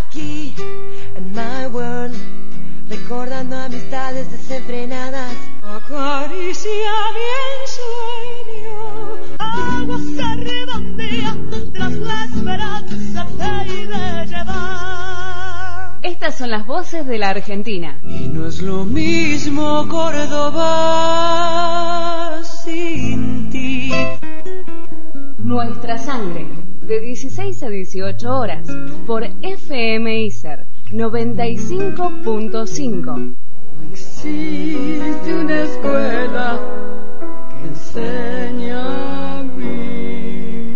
aquí en my world, recordando amistades desenfrenadas. Acaricia mi ensueño, agua se redondea tras la esperanza te iré llevar. Estas son las voces de la Argentina. Y no es lo mismo Córdoba sin ti. Nuestra sangre, de 16 a 18 horas, por FM ISER 95.5. Existe una escuela que enseña a vivir.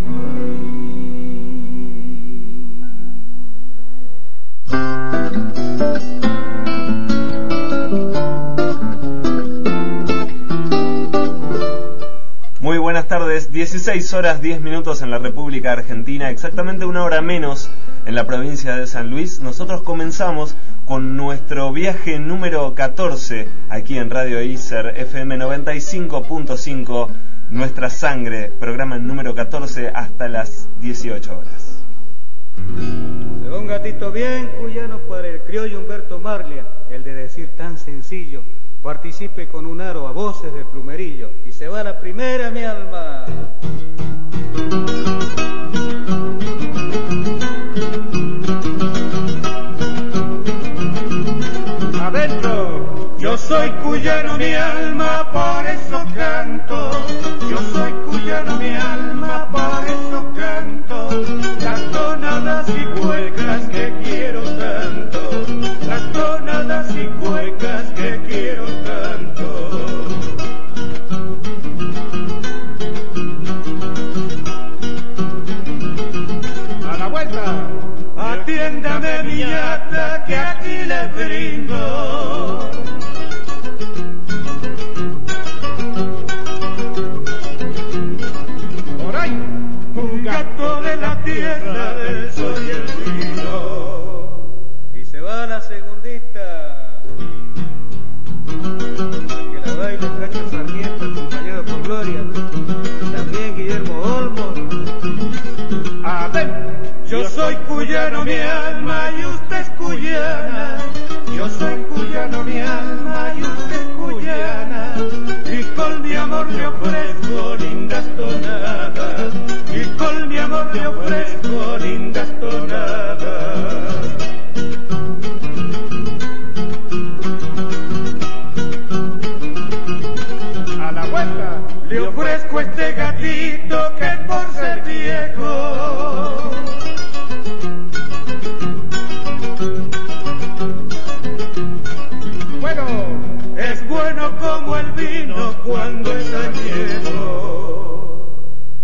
Muy buenas tardes, 16 horas 10 minutos en la República Argentina, exactamente una hora menos en la provincia de San Luis. Nosotros comenzamos con nuestro viaje número 14 aquí en Radio ISER FM 95.5, Nuestra Sangre, programa número 14 hasta las 18 horas. Se va un gatito bien cuyano para el criollo Humberto Marlia, el de decir tan sencillo. Participe con un aro a voces del plumerillo. Y se va la primera, mi alma. Adentro. Yo soy cuyano, mi alma, por eso canto. Yo soy cuyano, mi alma, por eso canto. Las tonadas y cuecas que quiero tanto. Las tonadas y cuecas que quiero tanto. A la vuelta. Atiéndame, niñata, que aquí les brindo. Por ahí, un gato de la tierra del sol y el vino. Y se va la segundita, que la baile Cacho Sarmiento, acompañado por Gloria, también Guillermo Olmos. A ver. Yo soy cuyano, mi alma, y usted es cuyana. Yo soy cuyano, mi alma, y usted es cuyana. Y con mi amor le ofrezco lindas tonadas. Y con mi amor le ofrezco lindas tonadas. A la vuelta le ofrezco este gatito que por ser viejo es bueno como el vino cuando es añejo.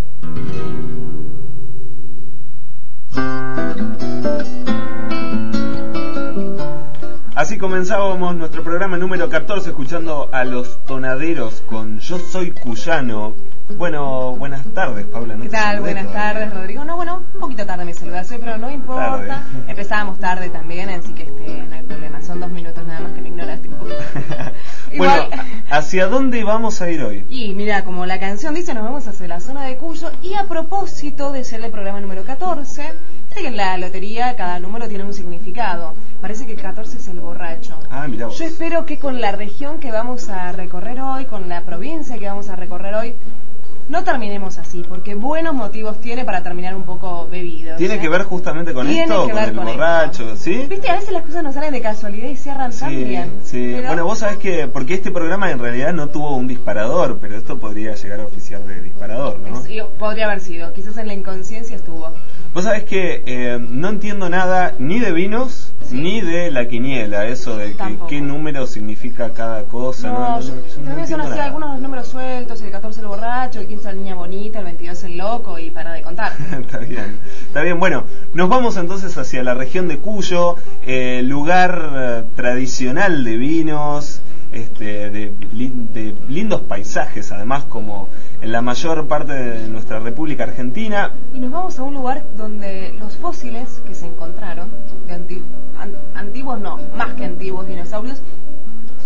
Así comenzábamos nuestro programa número 14 escuchando a Los Tonaderos con Yo Soy Cuyano. Bueno, buenas tardes, Paula. ¿Qué tal? Buenas tardes, Rodrigo. No, bueno, un poquito tarde mi saludación, pero no importa. Tarde. Empezábamos tarde también, así que no hay problema. Son 2 minutos nada más que me ignoraste un poquito. Bueno, ¿hacia dónde vamos a ir hoy? Y mira, como la canción dice, nos vamos hacia la zona de Cuyo. Y a propósito de ser el programa número 14, viste que en la lotería cada número tiene un significado. Parece que el 14 es el borracho. Ah, mirá vos. Yo espero que con la región que vamos a recorrer hoy, con la provincia que vamos a recorrer hoy, no terminemos así, porque buenos motivos tiene para terminar un poco bebidos. ¿Tiene que ver justamente con esto? ¿Con el borracho? ¿Sí? Viste, a veces las cosas nos salen de casualidad y cierran tan bien. Sí, pero... Bueno, vos sabés que, porque este programa en realidad no tuvo un disparador, pero esto podría llegar a oficiar de disparador, ¿no? Sí, podría haber sido, quizás en la inconsciencia estuvo. Vos sabés que no entiendo nada ni de vinos, ni de la quiniela, eso de qué número significa cada cosa. No también son así algunos números sueltos, el 14 el borracho, el 15 la niña bonita, el 22 el loco y para de contar. Está bien, bueno, nos vamos entonces hacia la región de Cuyo, lugar tradicional de vinos, de lindos paisajes además, como en la mayor parte de nuestra República Argentina. Y nos vamos a un lugar donde los fósiles que se encontraron de antiguos, no, más que antiguos dinosaurios,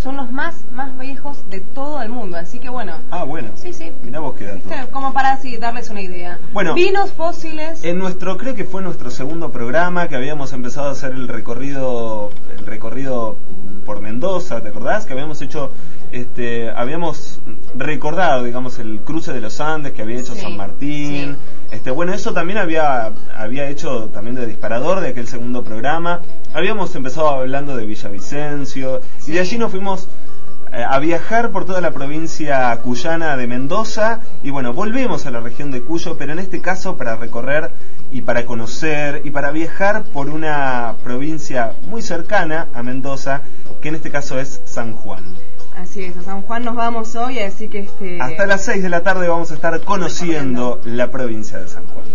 son los más viejos de todo el mundo, así que bueno. Ah, bueno. Sí. Mirá vos qué dato. Como para así darles una idea. Bueno, vinos fósiles. Creo que fue nuestro segundo programa que habíamos empezado a hacer el recorrido por Mendoza, ¿te acordás? Que habíamos hecho, habíamos recordado, digamos, el cruce de los Andes que había hecho San Martín. Bueno, eso también había hecho también de disparador de aquel segundo programa. Habíamos empezado hablando de Villavicencio y de allí nos fuimos a viajar por toda la provincia cuyana de Mendoza y bueno, volvemos a la región de Cuyo, pero en este caso para recorrer y para conocer y para viajar por una provincia muy cercana a Mendoza, que en este caso es San Juan. Así es, a San Juan nos vamos hoy, así que hasta las 6 de la tarde vamos a estar conociendo la provincia de San Juan.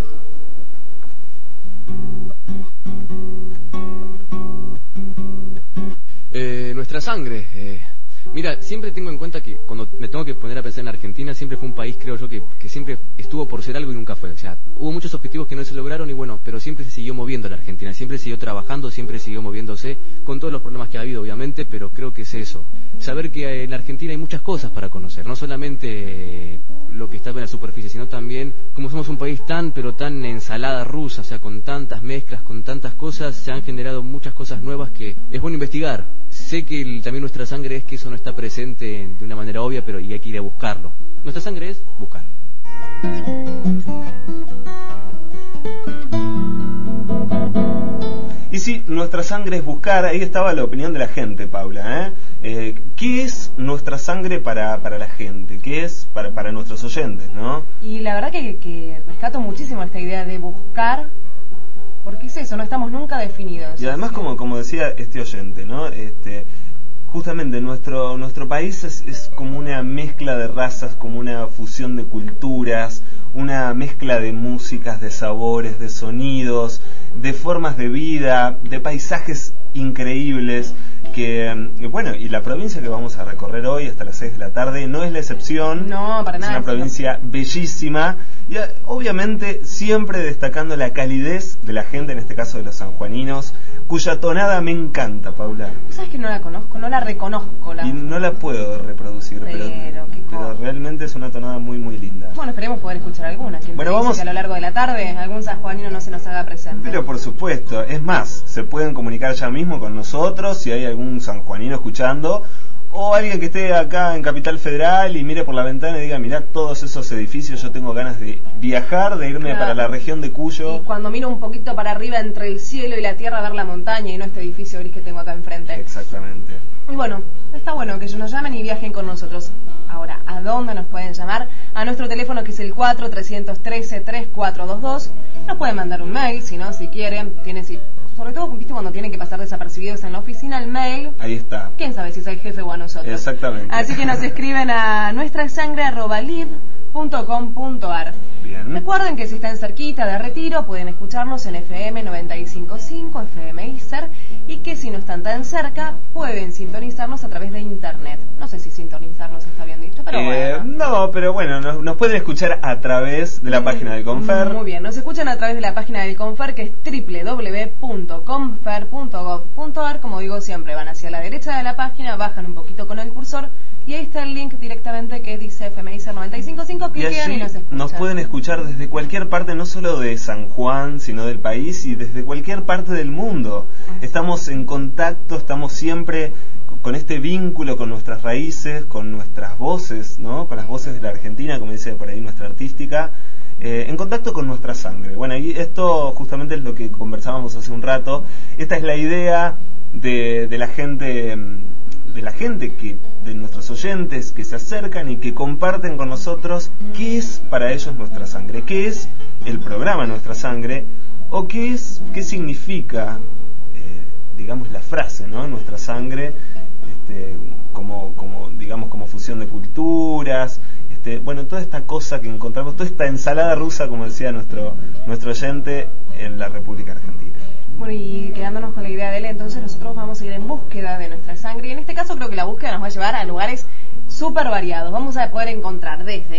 Nuestra sangre. Mira, siempre tengo en cuenta que cuando me tengo que poner a pensar en Argentina, siempre fue un país, creo yo, que siempre estuvo por ser algo y nunca fue. O sea, hubo muchos objetivos que no se lograron y bueno, pero siempre se siguió moviendo la Argentina, siempre siguió trabajando, siempre siguió moviéndose, con todos los problemas que ha habido, obviamente, pero creo que es eso. Saber que en la Argentina hay muchas cosas para conocer, no solamente lo que está en la superficie, sino también, como somos un país tan ensalada rusa, o sea, con tantas mezclas, con tantas cosas, se han generado muchas cosas nuevas que es bueno investigar. Sé que también nuestra sangre es que eso no está presente de una manera obvia, pero y hay que ir a buscarlo. Nuestra sangre es buscar. Y sí, nuestra sangre es buscar. Ahí estaba la opinión de la gente, Paula, ¿qué es nuestra sangre para la gente? ¿Qué es para nuestros oyentes, no? Y la verdad que rescato muchísimo esta idea de buscar, porque es eso, no estamos nunca definidos. Y además, como decía este oyente, ¿no? Justamente nuestro país es como una mezcla de razas, como una fusión de culturas, una mezcla de músicas, de sabores, de sonidos, de formas de vida, de paisajes increíbles que, bueno, y la provincia que vamos a recorrer hoy hasta las 6 de la tarde no es la excepción. No, para nada. Es una provincia bellísima y obviamente siempre destacando la calidez de la gente, en este caso de los sanjuaninos, cuya tonada me encanta, Paula. ¿Sabes que no la conozco? No la reconozco. Y no la puedo reproducir, pero realmente es una tonada muy, muy linda. Bueno, esperemos poder escuchar alguna. Bueno, vamos que a lo largo de la tarde algún sanjuanino no se nos haga presente. Pero por supuesto, es más, se pueden comunicar ya mismo con nosotros si hay algún sanjuanino escuchando, o alguien que esté acá en Capital Federal y mire por la ventana y diga, mirá todos esos edificios, yo tengo ganas de viajar, de irme para la región de Cuyo. Y cuando miro un poquito para arriba entre el cielo y la tierra, ver la montaña y no este edificio gris que tengo acá enfrente. Exactamente. Y bueno, está bueno que ellos nos llamen y viajen con nosotros. Ahora, ¿a dónde nos pueden llamar? A nuestro teléfono, que es el 4-313-3422. Nos pueden mandar un mail, si no, si quieren. Sobre todo, ¿viste? Cuando tienen que pasar desapercibidos en la oficina, el mail. Ahí está. ¿Quién sabe si es el jefe o a nosotros? Exactamente. Así que nos escriben a nuestrasangre@live.com.ar. Bien. Recuerden que si están cerquita de Retiro, pueden escucharnos en FM 95.5, FM ISER, y que si no están tan cerca, pueden sintonizarnos a través de internet. No sé si sintonizarnos está bien dicho, pero bueno. No, pero bueno, nos pueden escuchar a través de la página del Confer. Muy bien, nos escuchan a través de la página del Confer, que es www.confer.gov.ar. Como digo siempre, van hacia la derecha de la página, bajan un poquito con el cursor y ahí está el link directamente que dice FM ISER 95.5, cliquean y nos escuchan. Nos pueden escuchar desde cualquier parte, no solo de San Juan, sino del país y desde cualquier parte del mundo. Estamos en contacto, estamos siempre con este vínculo con nuestras raíces, con nuestras voces, ¿no? Con las voces de la Argentina, como dice por ahí nuestra artística, en contacto con nuestra sangre. Bueno, y esto justamente es lo que conversábamos hace un rato. Esta es la idea de la gente, de nuestros oyentes que se acercan y que comparten con nosotros qué es para ellos nuestra sangre, qué es el programa Nuestra Sangre, o qué significa, digamos, la frase, ¿no? Nuestra sangre, como fusión de culturas, bueno, toda esta cosa que encontramos, toda esta ensalada rusa, como decía nuestro oyente, en la República Argentina. Bueno, y quedándonos con la idea de él, entonces nosotros vamos a ir en búsqueda de nuestra sangre, y en este caso creo que la búsqueda nos va a llevar a lugares súper variados. Vamos a poder encontrar desde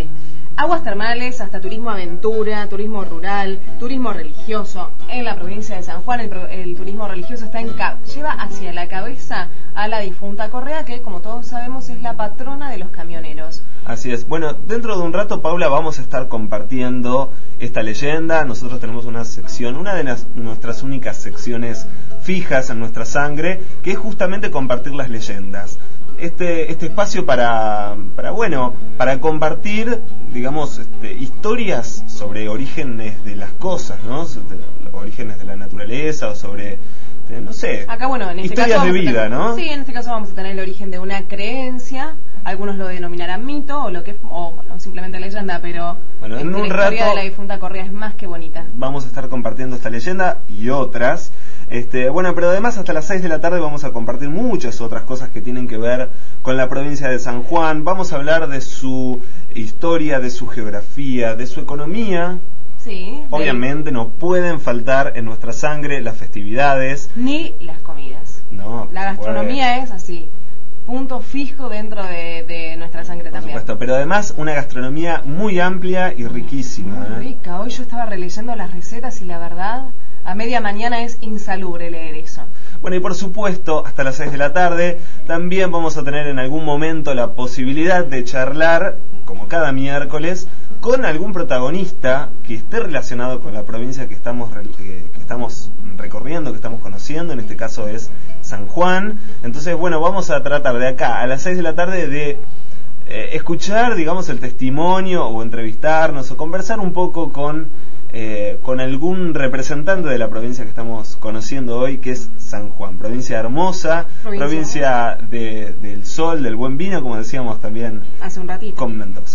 Aguas termales, hasta turismo aventura, turismo rural, turismo religioso. En la provincia de San Juan el turismo religioso está lleva hacia la cabeza a la difunta Correa, que como todos sabemos es la patrona de los camioneros. Así es. Bueno, dentro de un rato, Paula, vamos a estar compartiendo esta leyenda. Nosotros tenemos una sección, una de nuestras únicas secciones fijas en nuestra sangre, que es justamente compartir las leyendas. Este espacio para compartir, digamos, historias sobre orígenes de las cosas, ¿no? Orígenes de la naturaleza o sobre, no sé, acá, bueno, en este historias caso de vida, ¿no? Sí, en este caso vamos a tener el origen de una creencia. Algunos lo denominarán mito o simplemente leyenda, pero bueno, en un la rato historia de la difunta Correa es más que bonita. Vamos a estar compartiendo esta leyenda y otras. Bueno, pero además hasta las 6 de la tarde vamos a compartir muchas otras cosas que tienen que ver con la provincia de San Juan. Vamos a hablar de su historia, de su geografía, de su economía. Sí. Obviamente no pueden faltar en nuestra sangre las festividades. Ni las comidas. No. La gastronomía es así. Punto fijo dentro de nuestra sangre también. Por supuesto, pero además una gastronomía muy amplia y riquísima. Muy rica. Hoy yo estaba releyendo las recetas y la verdad, a media mañana es insalubre leer eso. Bueno, y por supuesto, hasta las 6 de la tarde también vamos a tener en algún momento la posibilidad de charlar, como cada miércoles, con algún protagonista que esté relacionado con la provincia que estamos recorriendo, que estamos conociendo. En este caso es San Juan. Entonces, bueno, vamos a tratar de acá a las 6 de la tarde de escuchar, digamos, el testimonio o entrevistarnos o conversar un poco con algún representante de la provincia que estamos conociendo hoy, que es San Juan, provincia hermosa, provincia del sol, del buen vino, como decíamos también hace un ratito con Mendoza.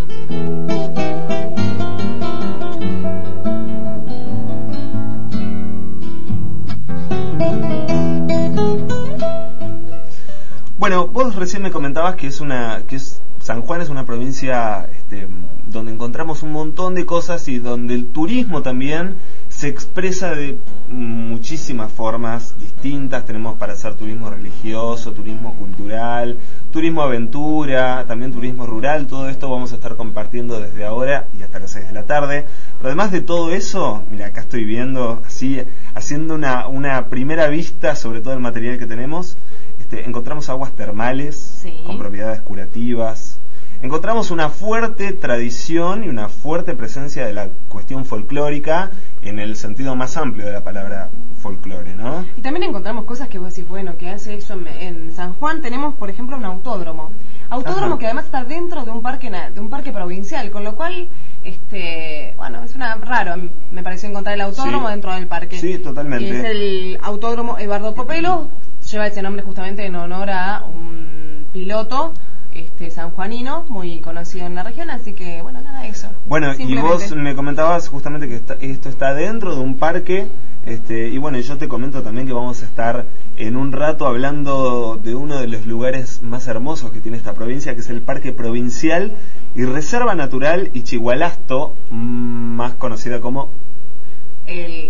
Bueno, vos recién me comentabas que San Juan es una provincia donde encontramos un montón de cosas y donde el turismo también se expresa de muchísimas formas distintas. Tenemos para hacer turismo religioso, turismo cultural, turismo aventura, también turismo rural. Todo esto vamos a estar compartiendo desde ahora y hasta las 6 de la tarde. Pero además de todo eso, mira, acá estoy viendo, así, haciendo una primera vista sobre todo el material que tenemos. Encontramos aguas termales, sí, con propiedades curativas. Encontramos una fuerte tradición y una fuerte presencia de la cuestión folclórica en el sentido más amplio de la palabra folclore, ¿no? Y también encontramos cosas que vos decís, bueno, que hace eso en San Juan. Tenemos, por ejemplo, un autódromo. Autódromo Ajá. Que además está dentro de un parque provincial, con lo cual, bueno, es raro, me pareció encontrar el autódromo sí. Dentro del parque. Sí, totalmente. Y es el autódromo Eduardo Copelo, lleva ese nombre justamente en honor a un piloto sanjuanino muy conocido en la región, así que bueno, nada de eso. Bueno, y vos me comentabas justamente que esto está dentro de un parque, y bueno, yo te comento también que vamos a estar en un rato hablando de uno de los lugares más hermosos que tiene esta provincia, que es el Parque Provincial y Reserva Natural Ichigualasto, más conocida como se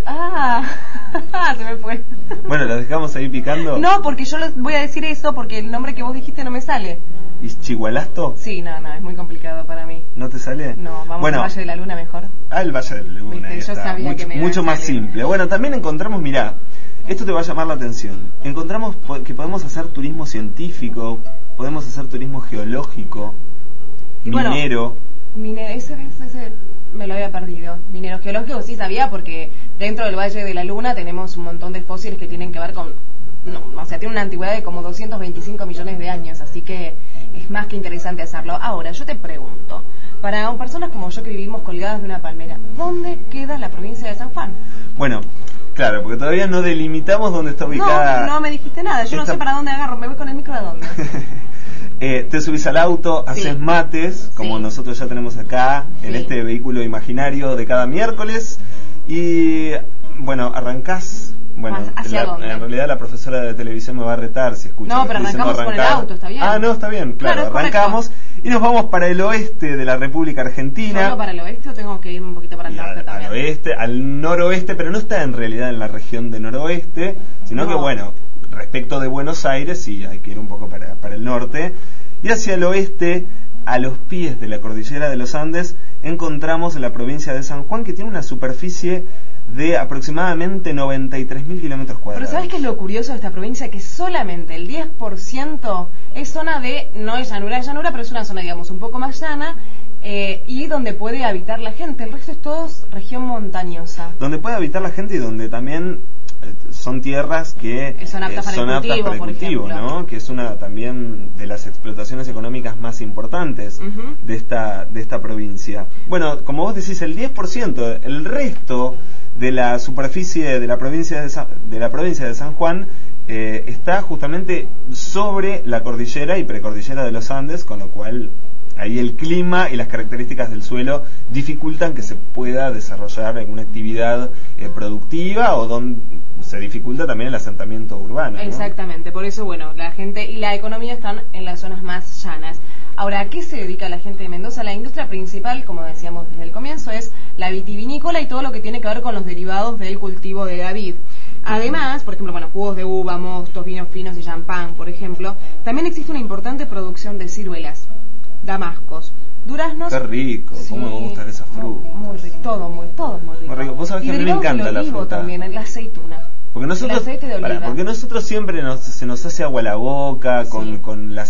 me fue. Bueno, ¿lo dejamos ahí picando? No, porque yo les voy a decir eso porque el nombre que vos dijiste no me sale. ¿Ichigualasto? Sí, no, es muy complicado para mí. ¿No te sale? No, vamos al Valle de la Luna mejor. El Valle de la Luna, yo sabía que mucho más simple. Bueno, también encontramos, mirá, esto te va a llamar la atención. Encontramos que podemos hacer turismo científico, podemos hacer turismo geológico, y minero. Bueno, ese me lo había perdido. Minero geológico sí sabía, porque dentro del Valle de la Luna tenemos un montón de fósiles que tienen que ver con... tiene una antigüedad de como 225 millones de años, así que es más que interesante hacerlo. Ahora, yo te pregunto, para personas como yo que vivimos colgadas de una palmera, ¿dónde queda la provincia de San Juan? Bueno, claro, porque todavía no delimitamos dónde está ubicada. No me dijiste nada, yo no sé para dónde agarro, me voy con el micro a dónde. Te subís al auto, haces mates, como nosotros ya tenemos acá, en este vehículo imaginario de cada miércoles, y bueno, arrancás. Bueno, en realidad la profesora de televisión me va a retar si escucha. No, pero arrancamos con el auto, está bien. No, está bien, claro, arrancamos y nos vamos para el oeste de la República Argentina. ¿Solo para el oeste o tengo que ir un poquito para el norte también? Al oeste, al noroeste, pero no está en realidad en la región de noroeste, sino que bueno, respecto de Buenos Aires sí hay que ir un poco para el norte. Y hacia el oeste a los pies de la cordillera de los Andes, encontramos la provincia de San Juan, que tiene una superficie de aproximadamente 93.000 kilómetros cuadrados. Pero ¿sabes qué es lo curioso de esta provincia? Que solamente el 10% es zona de, no es llanura, pero es una zona, digamos, un poco más llana, y donde puede habitar la gente. El resto es todo región montañosa. Donde puede habitar la gente y donde también son tierras que son aptas para el cultivo, ¿no? Que es una también de las explotaciones económicas más importantes de esta provincia. Bueno, como vos decís, el 10%, el resto de la superficie de la provincia de San Juan está justamente sobre la cordillera y precordillera de los Andes, con lo cual ahí el clima y las características del suelo dificultan que se pueda desarrollar alguna actividad productiva, o donde se dificulta también el asentamiento urbano, ¿no? Exactamente, por eso, bueno, la gente y la economía están en las zonas más llanas. Ahora, ¿a qué se dedica la gente de Mendoza? La industria principal, como decíamos desde el comienzo, es la vitivinícola y todo lo que tiene que ver con los derivados del cultivo de la vid. Además, por ejemplo, bueno, jugos de uva, mostos, vinos finos y champán, por ejemplo. También existe una importante producción de ciruelas, damascos, duraznos. Qué rico, sí, cómo me gustan esas frutas. Muy rico, todo muy rico. Muy rico. Vos sabés que a mí me encanta la fruta. También, la aceituna. Porque nosotros, porque nosotros siempre se nos hace agua la boca con las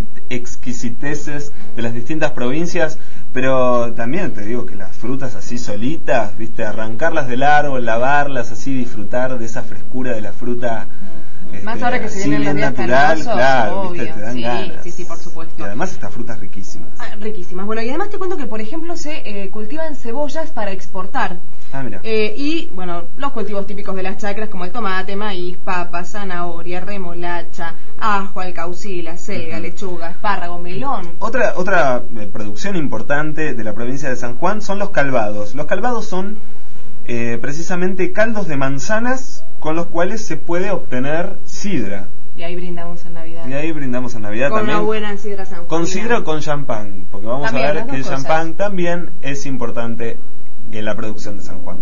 exquisiteces de las distintas provincias, pero también te digo que las frutas así solitas, viste, arrancarlas del árbol, lavarlas así, disfrutar de esa frescura de la fruta. Más ahora que se vienen los días natural, claro, obvio. ¿viste? Te dan ganas. Sí, por supuesto. Y además estas frutas riquísimas. Riquísimas. Bueno, y además te cuento que, por ejemplo, se cultivan cebollas para exportar. Mira. Y, bueno, los cultivos típicos de las chacras, como el tomate, maíz, papa, zanahoria, remolacha, ajo, alcaucil, selga, lechuga, espárrago, melón. Otra producción importante de la provincia de San Juan son los calvados. Los calvados son precisamente caldos de manzanas con los cuales se puede obtener sidra. Y ahí brindamos en Navidad. Con también. Una buena sidra sanjuanina. Con sidra o con champán, porque vamos también, a ver que el champán también es importante en la producción de San Juan.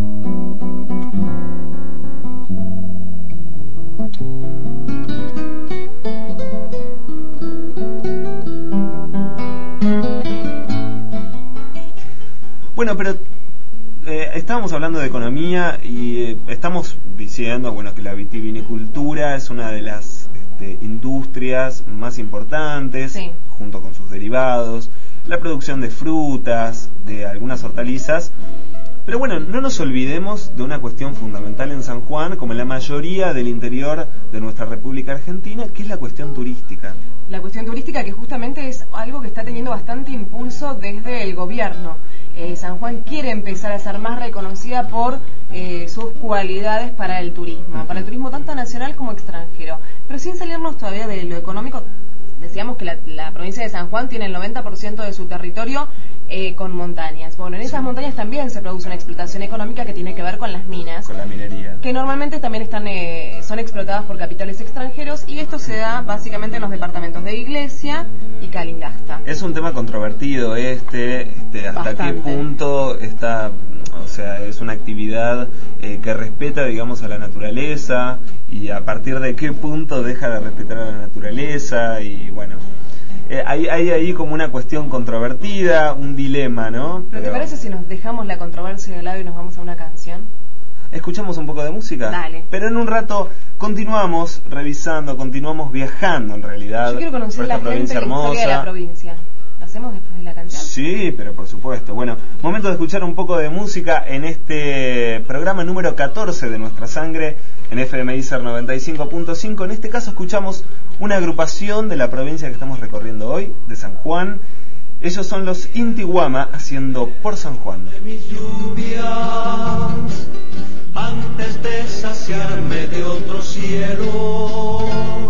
Bueno, pero estábamos hablando de economía y estamos diciendo, bueno, que la vitivinicultura es una de las industrias más importantes, sí, junto con sus derivados, la producción de frutas, de algunas hortalizas. Pero bueno, no nos olvidemos de una cuestión fundamental en San Juan, como en la mayoría del interior de nuestra República Argentina, que es la cuestión turística. La cuestión turística, que justamente es algo que está teniendo bastante impulso desde el gobierno. San Juan quiere empezar a ser más reconocida por sus cualidades para el turismo tanto nacional como extranjero. Pero sin salirnos todavía de lo económico, decíamos que la provincia de San Juan tiene el 90% de su territorio con montañas. Bueno, en esas montañas también se produce una explotación económica que tiene que ver con las minas. Con la minería. Que normalmente también son explotadas por capitales extranjeros, y esto se da básicamente en los departamentos de Iglesia y Calingasta. Es un tema controvertido hasta bastante. Qué punto está, o sea, es una actividad que respeta, digamos, a la naturaleza, y a partir de qué punto deja de respetar a la naturaleza, y bueno, hay ahí como una cuestión controvertida, un dilema, ¿no? ¿Pero te parece si nos dejamos la controversia de lado y nos vamos a una canción? ¿Escuchamos un poco de música? Dale. Pero en un rato continuamos revisando, continuamos viajando en realidad. Yo quiero conocer la gente, la historia de la provincia. ¿Lo hacemos después de la canción? Sí, pero por supuesto. Bueno, momento de escuchar un poco de música en este programa número 14 de Nuestra Sangre en FM ICER 95.5. En este caso escuchamos una agrupación de la provincia que estamos recorriendo hoy, de San Juan. Ellos son los Inti Guama, haciendo Por San Juan. De mis lluvias, antes de saciarme de otros cielos,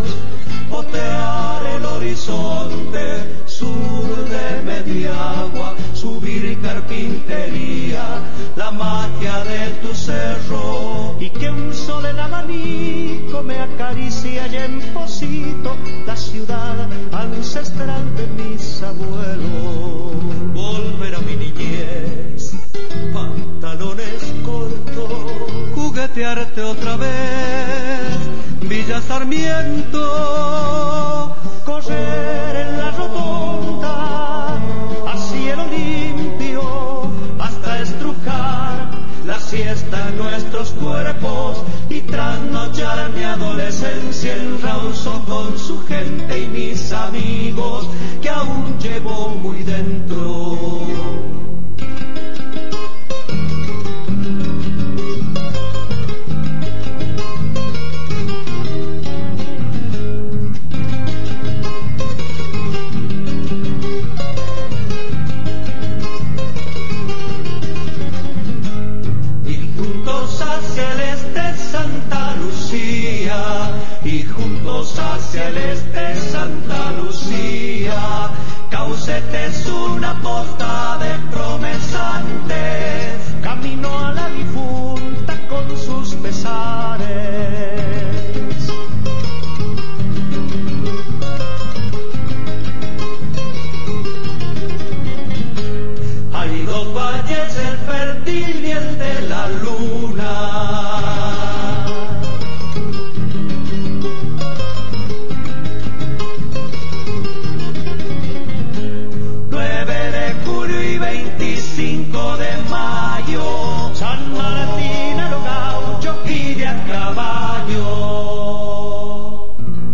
otear el horizonte sur de Mediagua, subir carpintería, la magia de tu cerro, y que un sol en abanico me acaricia y en Pocito, la ciudad ancestral de mis abuelos. Volver a mi niñez, pantalones cortos, juguetearte otra vez, Villa Sarmiento, correr en la rotonda adolescencia en Rawson con su gente y mis amigos que aún llevo muy dentro. Y juntos hacia el este Santa Lucía, Caucete es una posta de promesantes, camino a la difunta con sus pesares. Hay dos valles, el fértil y el de la luna. De mayo, San Martín a lo gaucho y de a caballo.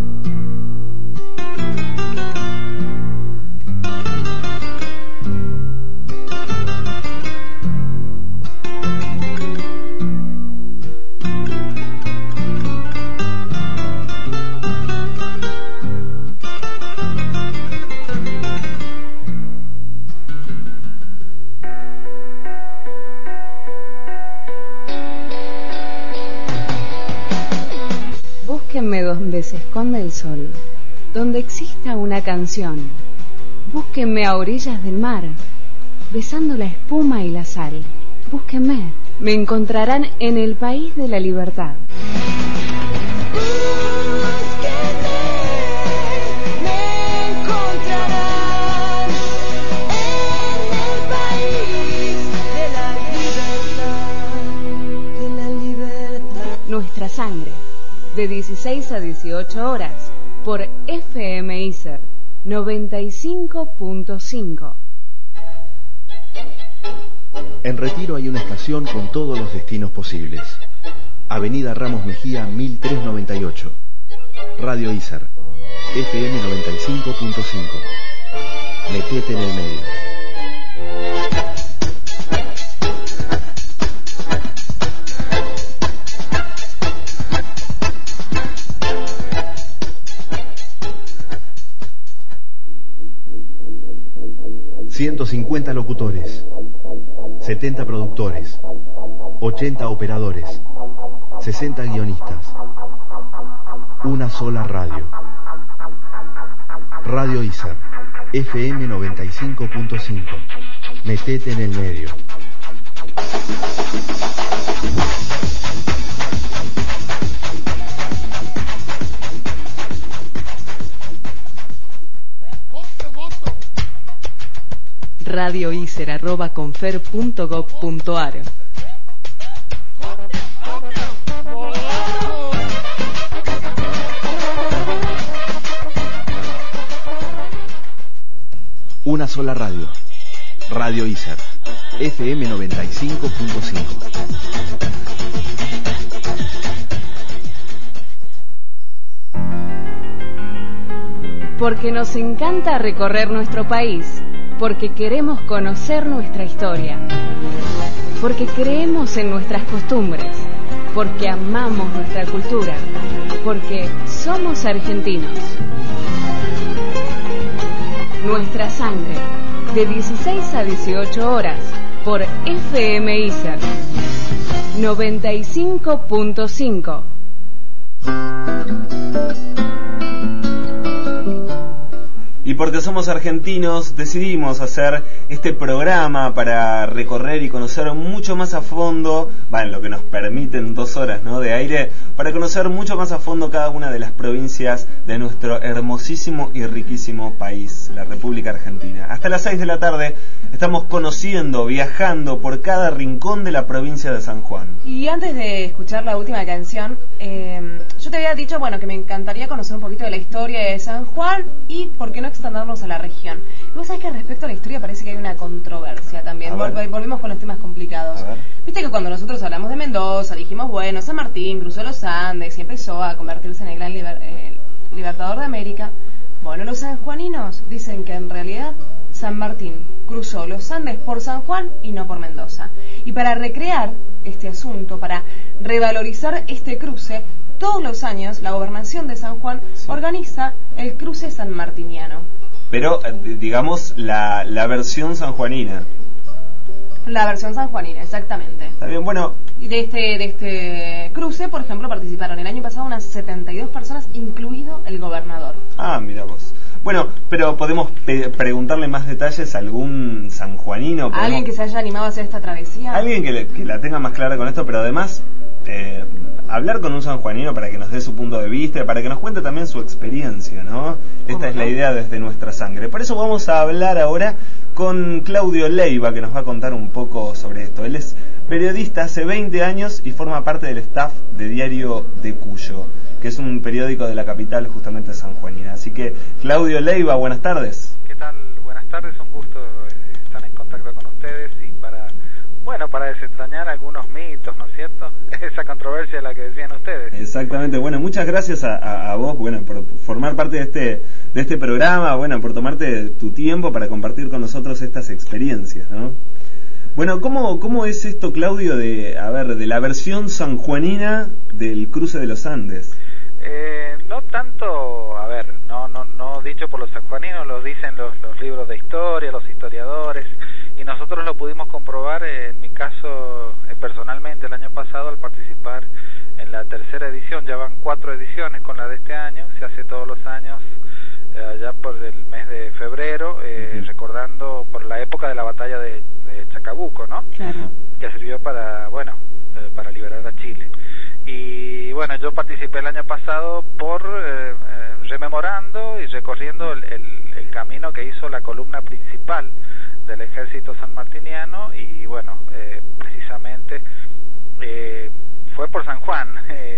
Búsquenme donde se esconde el sol, donde exista una canción. Búsquenme a orillas del mar, besando la espuma y la sal. Búsquenme, me encontrarán en el país de la libertad. Nuestra sangre, de 16 a 18 horas, por FM ISER 95.5. En Retiro hay una estación con todos los destinos posibles. Avenida Ramos Mejía 1398. Radio ISER, FM 95.5. Metete en el medio. ...150 locutores, 70 productores, 80 operadores, 60 guionistas. Una sola radio. Radio ISER, FM 95.5. Metete en el medio. radioiser@confer.gov.ar. Una sola radio. Radio ISER, FM 95.5. Porque nos encanta recorrer nuestro país. Porque queremos conocer nuestra historia, porque creemos en nuestras costumbres, porque amamos nuestra cultura, porque somos argentinos. Nuestra sangre, de 16 a 18 horas, por FM ISER 95.5. Y porque somos argentinos, decidimos hacer este programa para recorrer y conocer mucho más a fondo, en lo que nos permiten 2 horas, ¿no?, de aire, para conocer mucho más a fondo cada una de las provincias de nuestro hermosísimo y riquísimo país, la República Argentina. Hasta las 6 de la tarde estamos conociendo, viajando por cada rincón de la provincia de San Juan. Y antes de escuchar la última canción, yo te voy a dicho, bueno, que me encantaría conocer un poquito de la historia de San Juan y por qué no extendernos a la región. Y vos sabés que respecto a la historia parece que hay una controversia también. Volvemos con los temas complicados. Viste que cuando nosotros hablamos de Mendoza, dijimos, bueno, San Martín cruzó los Andes y empezó a convertirse en el gran libertador de América. Bueno, los sanjuaninos dicen que en realidad San Martín cruzó los Andes por San Juan y no por Mendoza. Y para recrear este asunto, para revalorizar este cruce, todos los años la gobernación de San Juan organiza el cruce sanmartiniano. Pero, digamos, la versión sanjuanina. La versión sanjuanina, exactamente. Está bien, bueno. Y de este cruce, por ejemplo, participaron el año pasado unas 72 personas, incluido el gobernador. Ah, mira vos. Bueno, pero podemos preguntarle más detalles a algún sanjuanino. ¿Alguien que se haya animado a hacer esta travesía? Alguien que la tenga más clara con esto, pero además hablar con un sanjuanino para que nos dé su punto de vista, para que nos cuente también su experiencia, ¿no? Esta es la idea desde nuestra sangre. Por eso vamos a hablar ahora con Claudio Leiva, que nos va a contar un poco sobre esto. Él es periodista hace 20 años y forma parte del staff de Diario de Cuyo, que es un periódico de la capital justamente sanjuanina. Así que, Claudio Leiva, buenas tardes. ¿Qué tal? Buenas tardes, un gusto estar en contacto con ustedes y para desentrañar algunos mitos, ¿no es cierto? Esa controversia de la que decían ustedes. Exactamente, bueno, muchas gracias a vos, bueno, por formar parte de este programa, bueno, por tomarte tu tiempo para compartir con nosotros estas experiencias, ¿no? Bueno, ¿cómo es esto, Claudio, de la versión sanjuanina del cruce de los Andes? No tanto, no dicho por los sanjuaninos, lo dicen los libros de historia, los historiadores, y nosotros lo pudimos comprobar, en mi caso, personalmente, el año pasado, al participar en la tercera edición. Ya van 4 ediciones con la de este año, se hace todos los años, allá por el mes de febrero, recordando por la época de la batalla de Chacabuco, ¿no? Claro. Que sirvió para liberar a Chile. Y bueno, yo participé el año pasado por rememorando y recorriendo el camino que hizo la columna principal del ejército sanmartiniano, y bueno, precisamente fue por San Juan,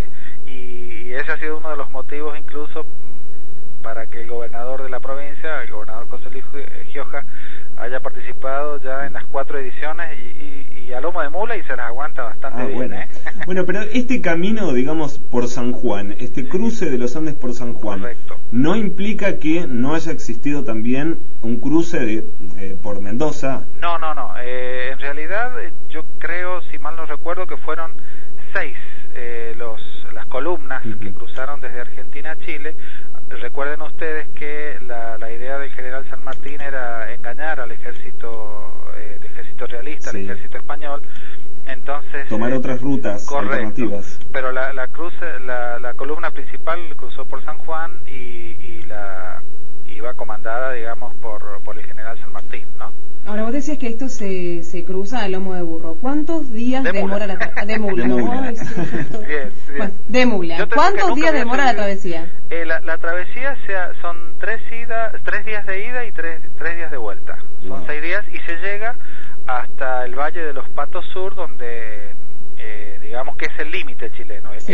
y ese ha sido uno de los motivos incluso para que el gobernador de la provincia, el gobernador José Luis Gioja, haya participado ya en las 4 ediciones y a lomo de mula, y se las aguanta bastante bien. Bueno. Bueno, pero este camino, digamos, por San Juan, este cruce de los Andes por San Juan, correcto, ¿no implica que no haya existido también un cruce por Mendoza? No. En realidad, yo creo, si mal no recuerdo, que fueron 6 las columnas que cruzaron desde Argentina a Chile. Recuerden ustedes que la idea del general San Martín era engañar al ejército realista, al ejército español. Entonces tomar otras rutas alternativas. Pero la columna principal cruzó por San Juan y iba comandada, digamos, por el general San Martín, ¿no? Ahora, vos decías que esto se cruza a lomo de burro. ¿Cuántos días demora la travesía? De mula. Bien. Bueno, de mula. ¿Cuántos días demora la travesía? La travesía son 3 días de ida y 3 días de vuelta. Son 6 días y se llega hasta el Valle de los Patos Sur, donde digamos que es el límite chileno. Sí.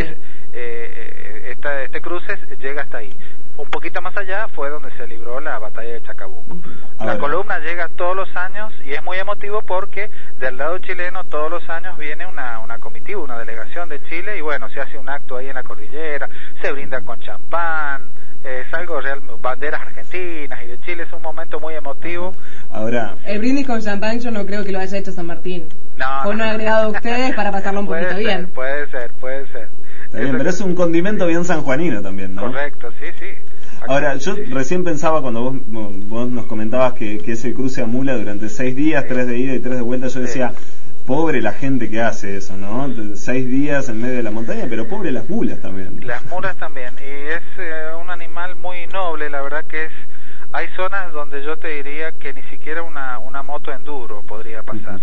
Este cruce llega hasta ahí. Un poquito más allá fue donde se libró la batalla de Chacabuco. La columna llega todos los años y es muy emotivo porque del lado chileno todos los años viene una comitiva, una delegación de Chile, y bueno, se hace un acto ahí en la cordillera, se brinda con champán, es algo real, banderas argentinas y de Chile, es un momento muy emotivo. Ahora, el brindis con champán yo no creo que lo haya hecho San Martín. Fue un agregado de ustedes para pasarlo un poquito bien. Puede ser. Está bien, pero es un condimento bien sanjuanino también, ¿no? Correcto, sí. Ahora, yo recién pensaba cuando vos nos comentabas que es el cruce a mula durante 6 días, 3 de ida y 3 de vuelta, yo decía, pobre la gente que hace eso, ¿no? 6 días en medio de la montaña, pero pobre las mulas también. Las mulas también, y es un animal muy noble, la verdad que hay zonas donde yo te diría que ni siquiera una moto enduro podría pasar.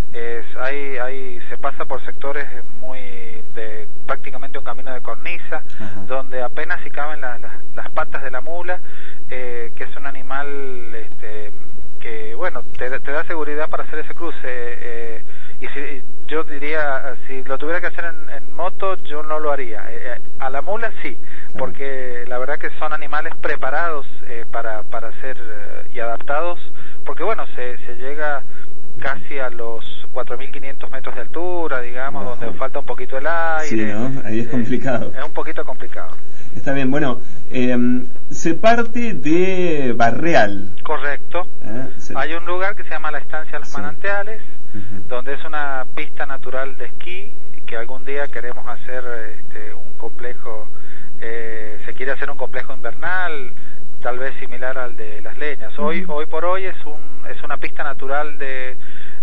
Se pasa por sectores prácticamente un camino de cornisa, donde apenas si caben las patas de la mula, que es un animal que bueno, te da seguridad para hacer ese cruce, Y yo diría, si lo tuviera que hacer en moto, yo no lo haría. A la mula sí, porque la verdad que son animales preparados para ser y adaptados, porque bueno, se llega casi a los 4.500 metros de altura, digamos, donde falta un poquito el aire. Sí, ¿no? Ahí es complicado. Es un poquito complicado. Está bien, bueno, se parte de Barreal. Correcto. Sí. Hay un lugar que se llama la Estancia de los Manantiales, donde es una pista natural de esquí, que algún día queremos hacer un complejo, se quiere hacer un complejo invernal, tal vez similar al de Las Leñas. Hoy por hoy es una pista natural de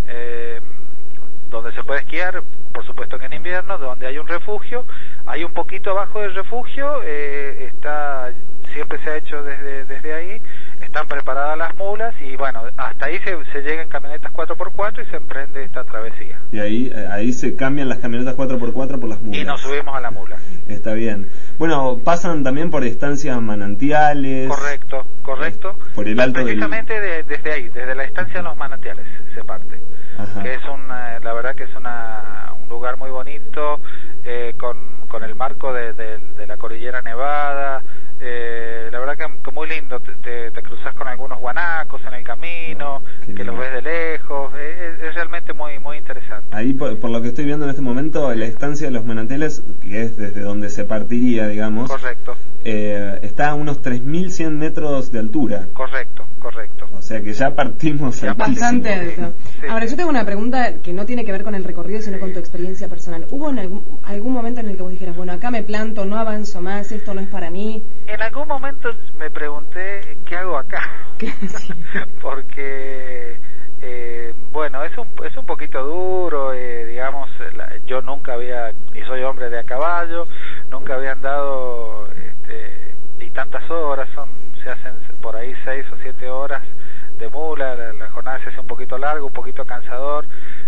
donde se puede esquiar, por supuesto que en invierno, donde hay un refugio. Hay un poquito abajo del refugio, siempre se ha hecho desde ahí, están preparadas las mulas y bueno, hasta ahí se llega en camionetas 4x4 y se emprende esta travesía. Y ahí se cambian las camionetas 4x4 por las mulas. Y nos subimos a la mula. Está bien. Bueno, pasan también por estancias manantiales. Correcto. Por el alto precisamente desde ahí, desde la Estancia de los Manantiales se parte. Ajá. Que es la verdad que es un lugar muy bonito, con el marco de la cordillera Nevada. La verdad que muy lindo, te cruzas con algunos guanacos en el camino, que los ves de lejos, es realmente muy muy interesante. Ahí por lo que estoy viendo en este momento, la Estancia de los Manantiales, que es desde donde se partiría, digamos. Correcto. Está a unos 3.100 metros de altura. Correcto. O sea que ya partimos bastante alto. Sí. Ahora, yo tengo una pregunta que no tiene que ver con el recorrido, sino con tu experiencia personal. ¿Hubo en algún momento en el que vos dijeras, bueno, acá me planto, no avanzo más, esto no es para mí? En algún momento me pregunté, ¿qué hago acá? Sí. Porque, bueno, es un poquito duro, digamos, yo nunca había, y soy hombre de a caballo, nunca había andado, y tantas horas, se hacen por ahí 6 o 7 horas de mula, la jornada se hace un poquito largo, un poquito cansador,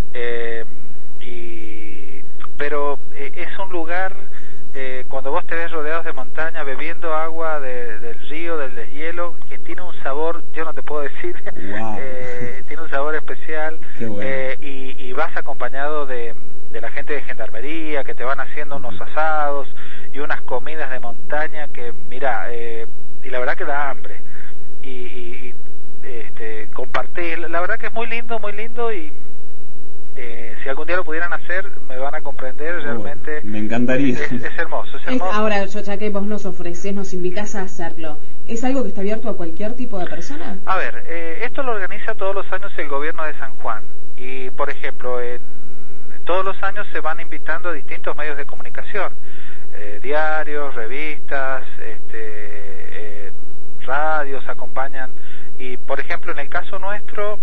pero es un lugar, cuando vos te ves rodeados de montaña, bebiendo agua del río, del deshielo, que tiene un sabor, yo no te puedo decir, wow. Tiene un sabor especial. Qué bueno. Y vas acompañado de la gente de gendarmería, que te van haciendo unos asados y unas comidas de montaña que, mira, y la verdad que da hambre. Y compartir, la verdad que es muy lindo y si algún día lo pudieran hacer me van a comprender, realmente me encantaría. Es hermoso. Ahora, ya que vos nos ofreces, nos invitas a hacerlo, ¿es algo que está abierto a cualquier tipo de persona? A ver, esto lo organiza todos los años el gobierno de San Juan y, por ejemplo, todos los años se van invitando a distintos medios de comunicación, diarios, revistas, radios acompañan. Y por ejemplo en el caso nuestro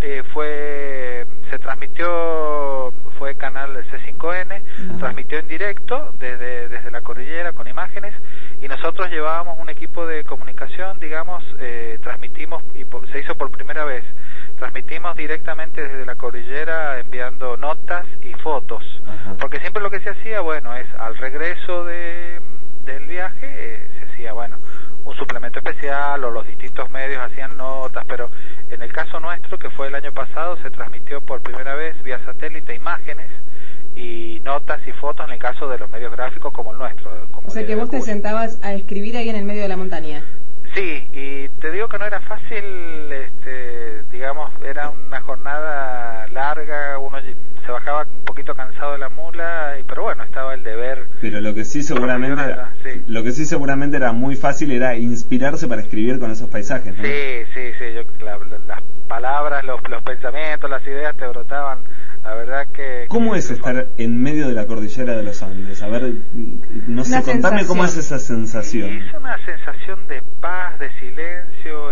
se transmitió, fue canal C5N, transmitió en directo desde la cordillera con imágenes, y nosotros llevábamos un equipo de comunicación, digamos, transmitimos, y se hizo por primera vez, transmitimos directamente desde la cordillera enviando notas y fotos. Ajá. Porque siempre lo que se hacía, bueno, es al regreso del viaje, se hacía, bueno, un suplemento especial, o los distintos medios hacían notas, pero en el caso nuestro, que fue el año pasado, se transmitió por primera vez vía satélite imágenes y notas y fotos en el caso de los medios gráficos como el nuestro. O sea que vos te sentabas a escribir ahí en el medio de la montaña. Sí, y te digo que no era fácil, digamos, era una jornada larga, uno se bajaba un poquito cansado de la mula, pero bueno, estaba el deber. Pero lo que sí seguramente era muy fácil era inspirarse para escribir con esos paisajes, ¿no? Sí, las palabras, los pensamientos, las ideas te brotaban. La verdad que... ¿Cómo es estar en medio de la cordillera de los Andes? A ver, no sé, contame cómo es esa sensación. Es una sensación de paz, de silencio,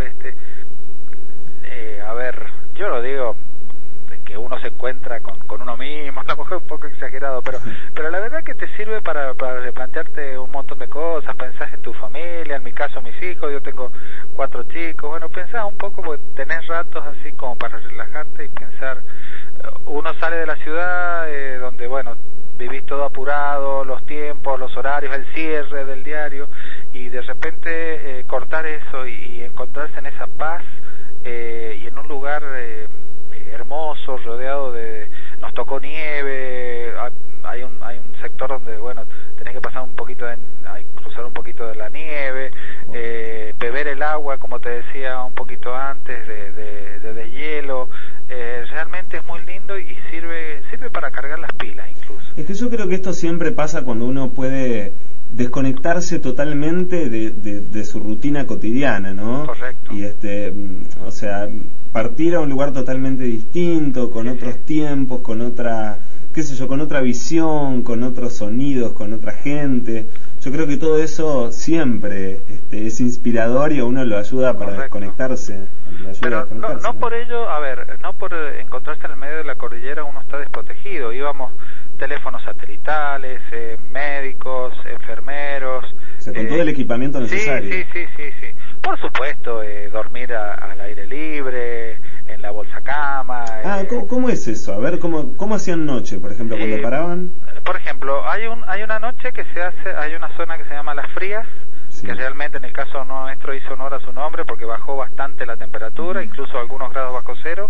a ver, yo lo digo, que uno se encuentra con uno mismo, a lo mejor un poco exagerado, pero la verdad que te sirve para replantearte un montón de cosas, pensás en tu familia, en mi caso mis hijos, yo tengo 4 chicos, bueno, pensás un poco, porque tenés ratos así como para relajarte y pensar. Uno sale de la ciudad donde, bueno, vivís todo apurado, los tiempos, los horarios, el cierre del diario, y de repente cortar eso y encontrarse en esa paz y en un lugar hermoso, rodeado de... nos tocó nieve, hay un sector donde, bueno, tenés que pasar un poquito cruzar un poquito de la nieve, beber el agua, como te decía un poquito antes, de deshielo. Realmente es muy lindo y sirve para cargar las pilas incluso. Es que yo creo que esto siempre pasa cuando uno puede desconectarse totalmente de su rutina cotidiana, ¿no? Correcto. Y o sea, partir a un lugar totalmente distinto, con otros tiempos, con otra, qué sé yo, con otra visión, con otros sonidos, con otra gente. Yo creo que todo eso siempre es inspirador y a uno lo ayuda para desconectarse. Pero no por ello, a ver, no por encontrarse en el medio de la cordillera uno está desprotegido. Íbamos teléfonos satelitales, médicos, enfermeros. O sea, con todo el equipamiento necesario. Sí. Por supuesto, dormir al aire libre, en la bolsa cama. ¿Cómo es eso? A ver, ¿cómo hacían noche, por ejemplo, cuando paraban? Por ejemplo, hay una noche que hay una zona que se llama Las Frías, que realmente en el caso nuestro hizo honor a su nombre porque bajó bastante la temperatura, incluso algunos grados bajo cero.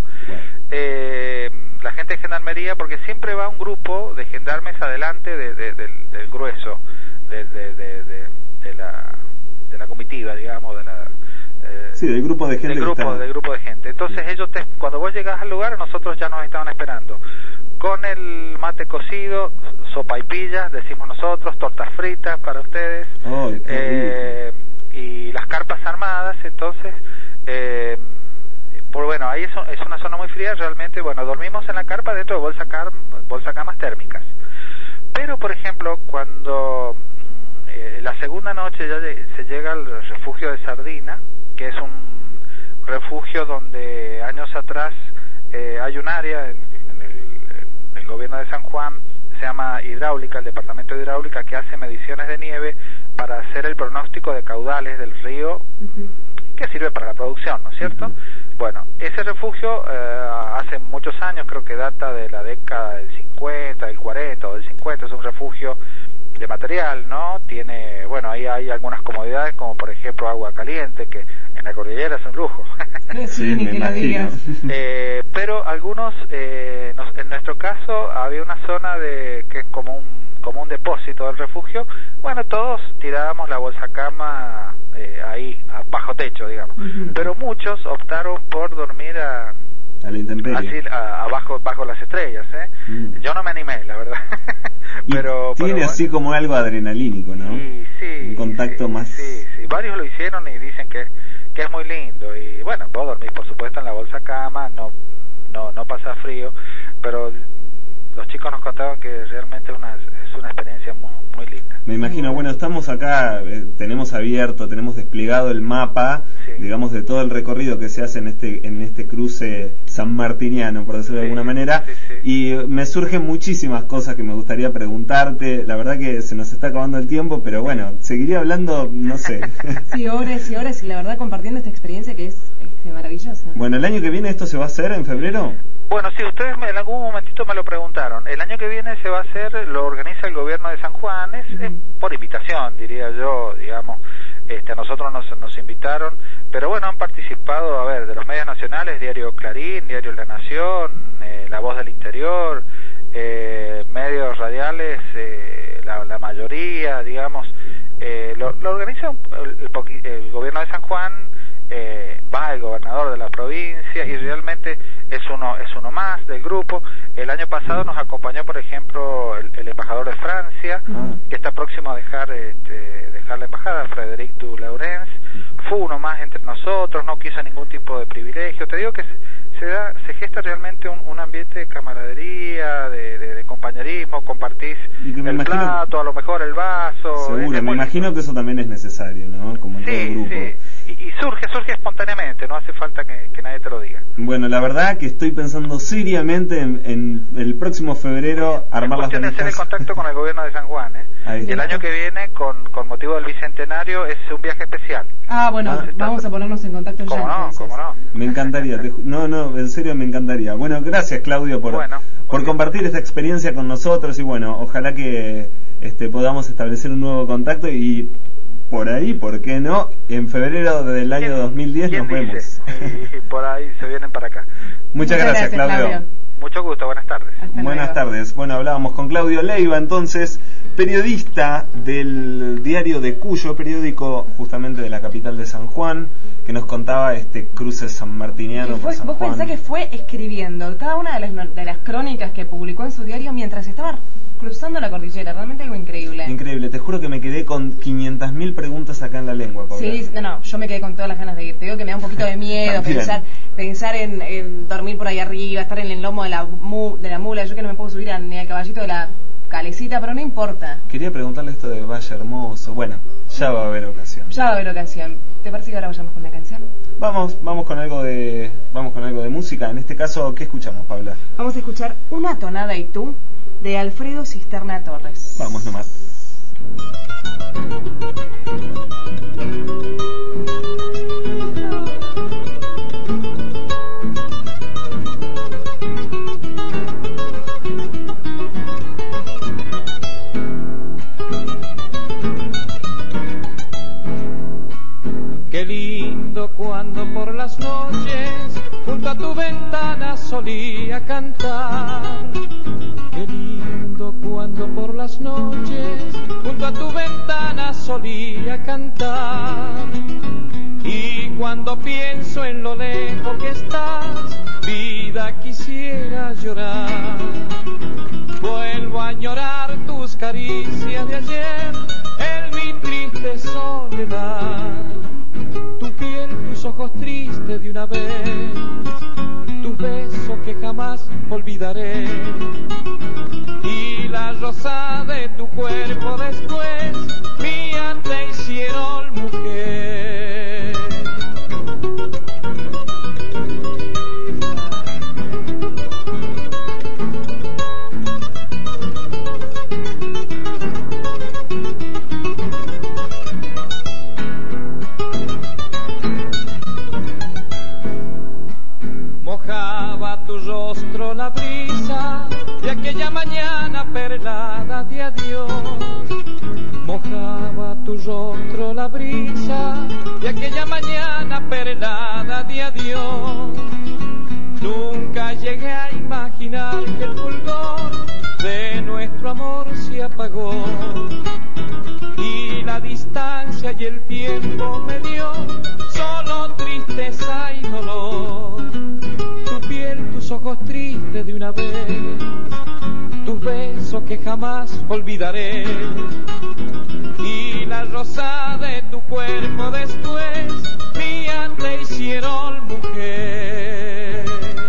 La gente de Gendarmería, porque siempre va un grupo de gendarmes adelante del grueso, de la comitiva, digamos, del grupo de gente. Del grupo de gente. Entonces ellos, cuando vos llegás al lugar, nosotros ya nos estaban esperando. Con el mate cocido, sopaipillas, decimos nosotros, tortas fritas para ustedes, y las carpas armadas. Entonces, bueno, ahí es una zona muy fría, realmente. Bueno, dormimos en la carpa dentro de bolsacamas térmicas. Pero, por ejemplo, cuando la segunda noche ya se llega al refugio de Sardina, que es un refugio donde años atrás hay un área en el gobierno de San Juan, se llama Hidráulica, el departamento de Hidráulica, que hace mediciones de nieve para hacer el pronóstico de caudales del río, que sirve para la producción, ¿no es cierto? Bueno, ese refugio hace muchos años, creo que data de la década del 50, del 40 o del 50, es un refugio de material, ¿no? Tiene, bueno, ahí hay algunas comodidades, como por ejemplo agua caliente, que en la cordillera es un lujo. Sí, me imagino. Pero algunos, en nuestro caso, había una zona que es como un depósito del refugio. Bueno, todos tirábamos la bolsacama ahí, bajo techo, digamos. Pero muchos optaron por dormir a la intemperie, así, bajo las estrellas, Yo no me animé, la verdad. pero tiene así como algo adrenalínico, ¿no? Sí, un contacto más. Sí, varios lo hicieron y dicen que es muy lindo. Y bueno, vos dormís por supuesto en la bolsa cama, no pasa frío, pero los chicos nos contaban que realmente es una experiencia muy linda. Me imagino. Bueno, estamos acá, tenemos desplegado el mapa, digamos, de todo el recorrido que se hace en este cruce sanmartiniano, por decirlo de alguna manera, y me surgen muchísimas cosas que me gustaría preguntarte. La verdad que se nos está acabando el tiempo, pero bueno, seguiría hablando, no sé. Sí, horas y horas, y la verdad compartiendo esta experiencia que es maravillosa. Bueno, ¿el año que viene esto se va a hacer en febrero? Bueno, si ustedes en algún momentito me lo preguntaron, el año que viene se va a hacer, lo organiza el gobierno de San Juan, es por invitación, diría yo, digamos, a nosotros nos invitaron, pero bueno, han participado, a ver, de los medios nacionales, Diario Clarín, Diario La Nación, La Voz del Interior, medios radiales, la mayoría, digamos, lo organiza el gobierno de San Juan, va el gobernador de la provincia y realmente es uno más del grupo. El año pasado nos acompañó, por ejemplo, el embajador de Francia, que está próximo a dejar la embajada, Frédéric du Laurens. Fue uno más entre nosotros, no quiso ningún tipo de privilegio. Te digo que se gesta realmente un ambiente de camaradería, de compañerismo, compartís el plato, a lo mejor el vaso. Seguro, me imagino que eso también es necesario, ¿no? Como en todo el grupo. Sí. Y surge espontáneamente, no hace falta que nadie te lo diga. Bueno, la verdad que estoy pensando seriamente en el próximo febrero armar las cuestión de hacer el contacto con el gobierno de San Juan, Y el año que viene, con motivo del bicentenario, es un viaje especial. Bueno, vamos a ponernos en contacto ya. ¿Cómo no? Me encantaría, no, en serio me encantaría. Bueno, gracias Claudio por compartir esta experiencia con nosotros y bueno, ojalá que podamos establecer un nuevo contacto y por ahí, ¿por qué no? En febrero del año 2010 nos vemos. Y por ahí se vienen para acá. Muchas gracias, Claudio. Mucho gusto, buenas tardes. Buenas tardes. Bueno, hablábamos con Claudio Leiva, entonces, periodista del diario de Cuyo, periódico justamente de la capital de San Juan, que nos contaba este cruce sanmartiniano por San Juan. Vos pensás que fue escribiendo cada una de las crónicas que publicó en su diario mientras estaba cruzando la cordillera, realmente algo increíble. Increíble, te juro que me quedé con 500.000 preguntas acá en la lengua, Paula. Sí, no, yo me quedé con todas las ganas de ir. Te digo que me da un poquito de miedo pensar en dormir por ahí arriba, estar en el lomo de la mula. Yo que no me puedo subir ni al caballito de la calecita, pero no importa. Quería preguntarle esto de Valle Hermoso. Bueno, ya va a haber ocasión. ¿Te parece que ahora vayamos con una canción? Vamos con algo de música. En este caso, ¿qué escuchamos, Paula? Vamos a escuchar Una tonada y tú, de Alfredo Cisterna Torres. Vamos nomás. Qué lindo cuando por las noches junto a tu ventana solía cantar. Qué lindo cuando por las noches junto a tu ventana solía cantar. Y cuando pienso en lo lejos que estás, vida quisiera llorar. Vuelvo a añorar tus caricias de ayer en mi triste soledad. Tu piel, tus ojos tristes de una vez, tus besos que jamás olvidaré, y la rosa de tu cuerpo después mía te hicieron mujer. Mojaba tu rostro la brisa de aquella mañana perlada de adiós. Mojaba tu rostro la brisa de aquella mañana perlada de adiós. Nunca llegué a imaginar que el fulgor de nuestro amor se apagó, y la distancia y el tiempo me dio solo tristeza y dolor. Tu piel, tus ojos tristes de una vez, tus besos que jamás olvidaré, y la rosa de tu cuerpo después mía te hicieron mujer.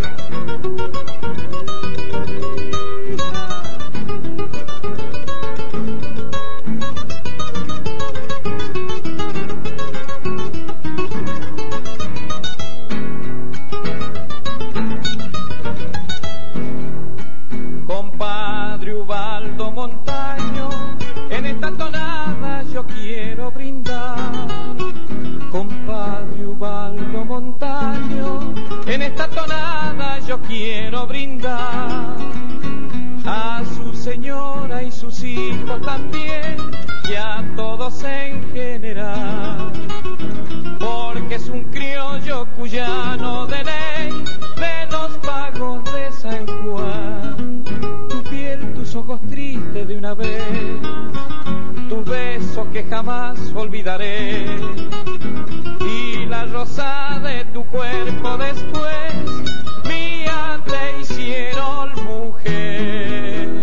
Compadre Ubaldo Montaño, en esta tonada yo quiero brindar. Compadre Ubaldo Montaño, en esta tonada yo quiero brindar. A su señora y sus hijos también, y a todos en general, porque es un criollo cuyano de ley de los pagos de San Juan. Tu piel, tus ojos tristes de una vez, tus besos que jamás olvidaré, y la rosa de tu cuerpo después mía te hicieron mujer.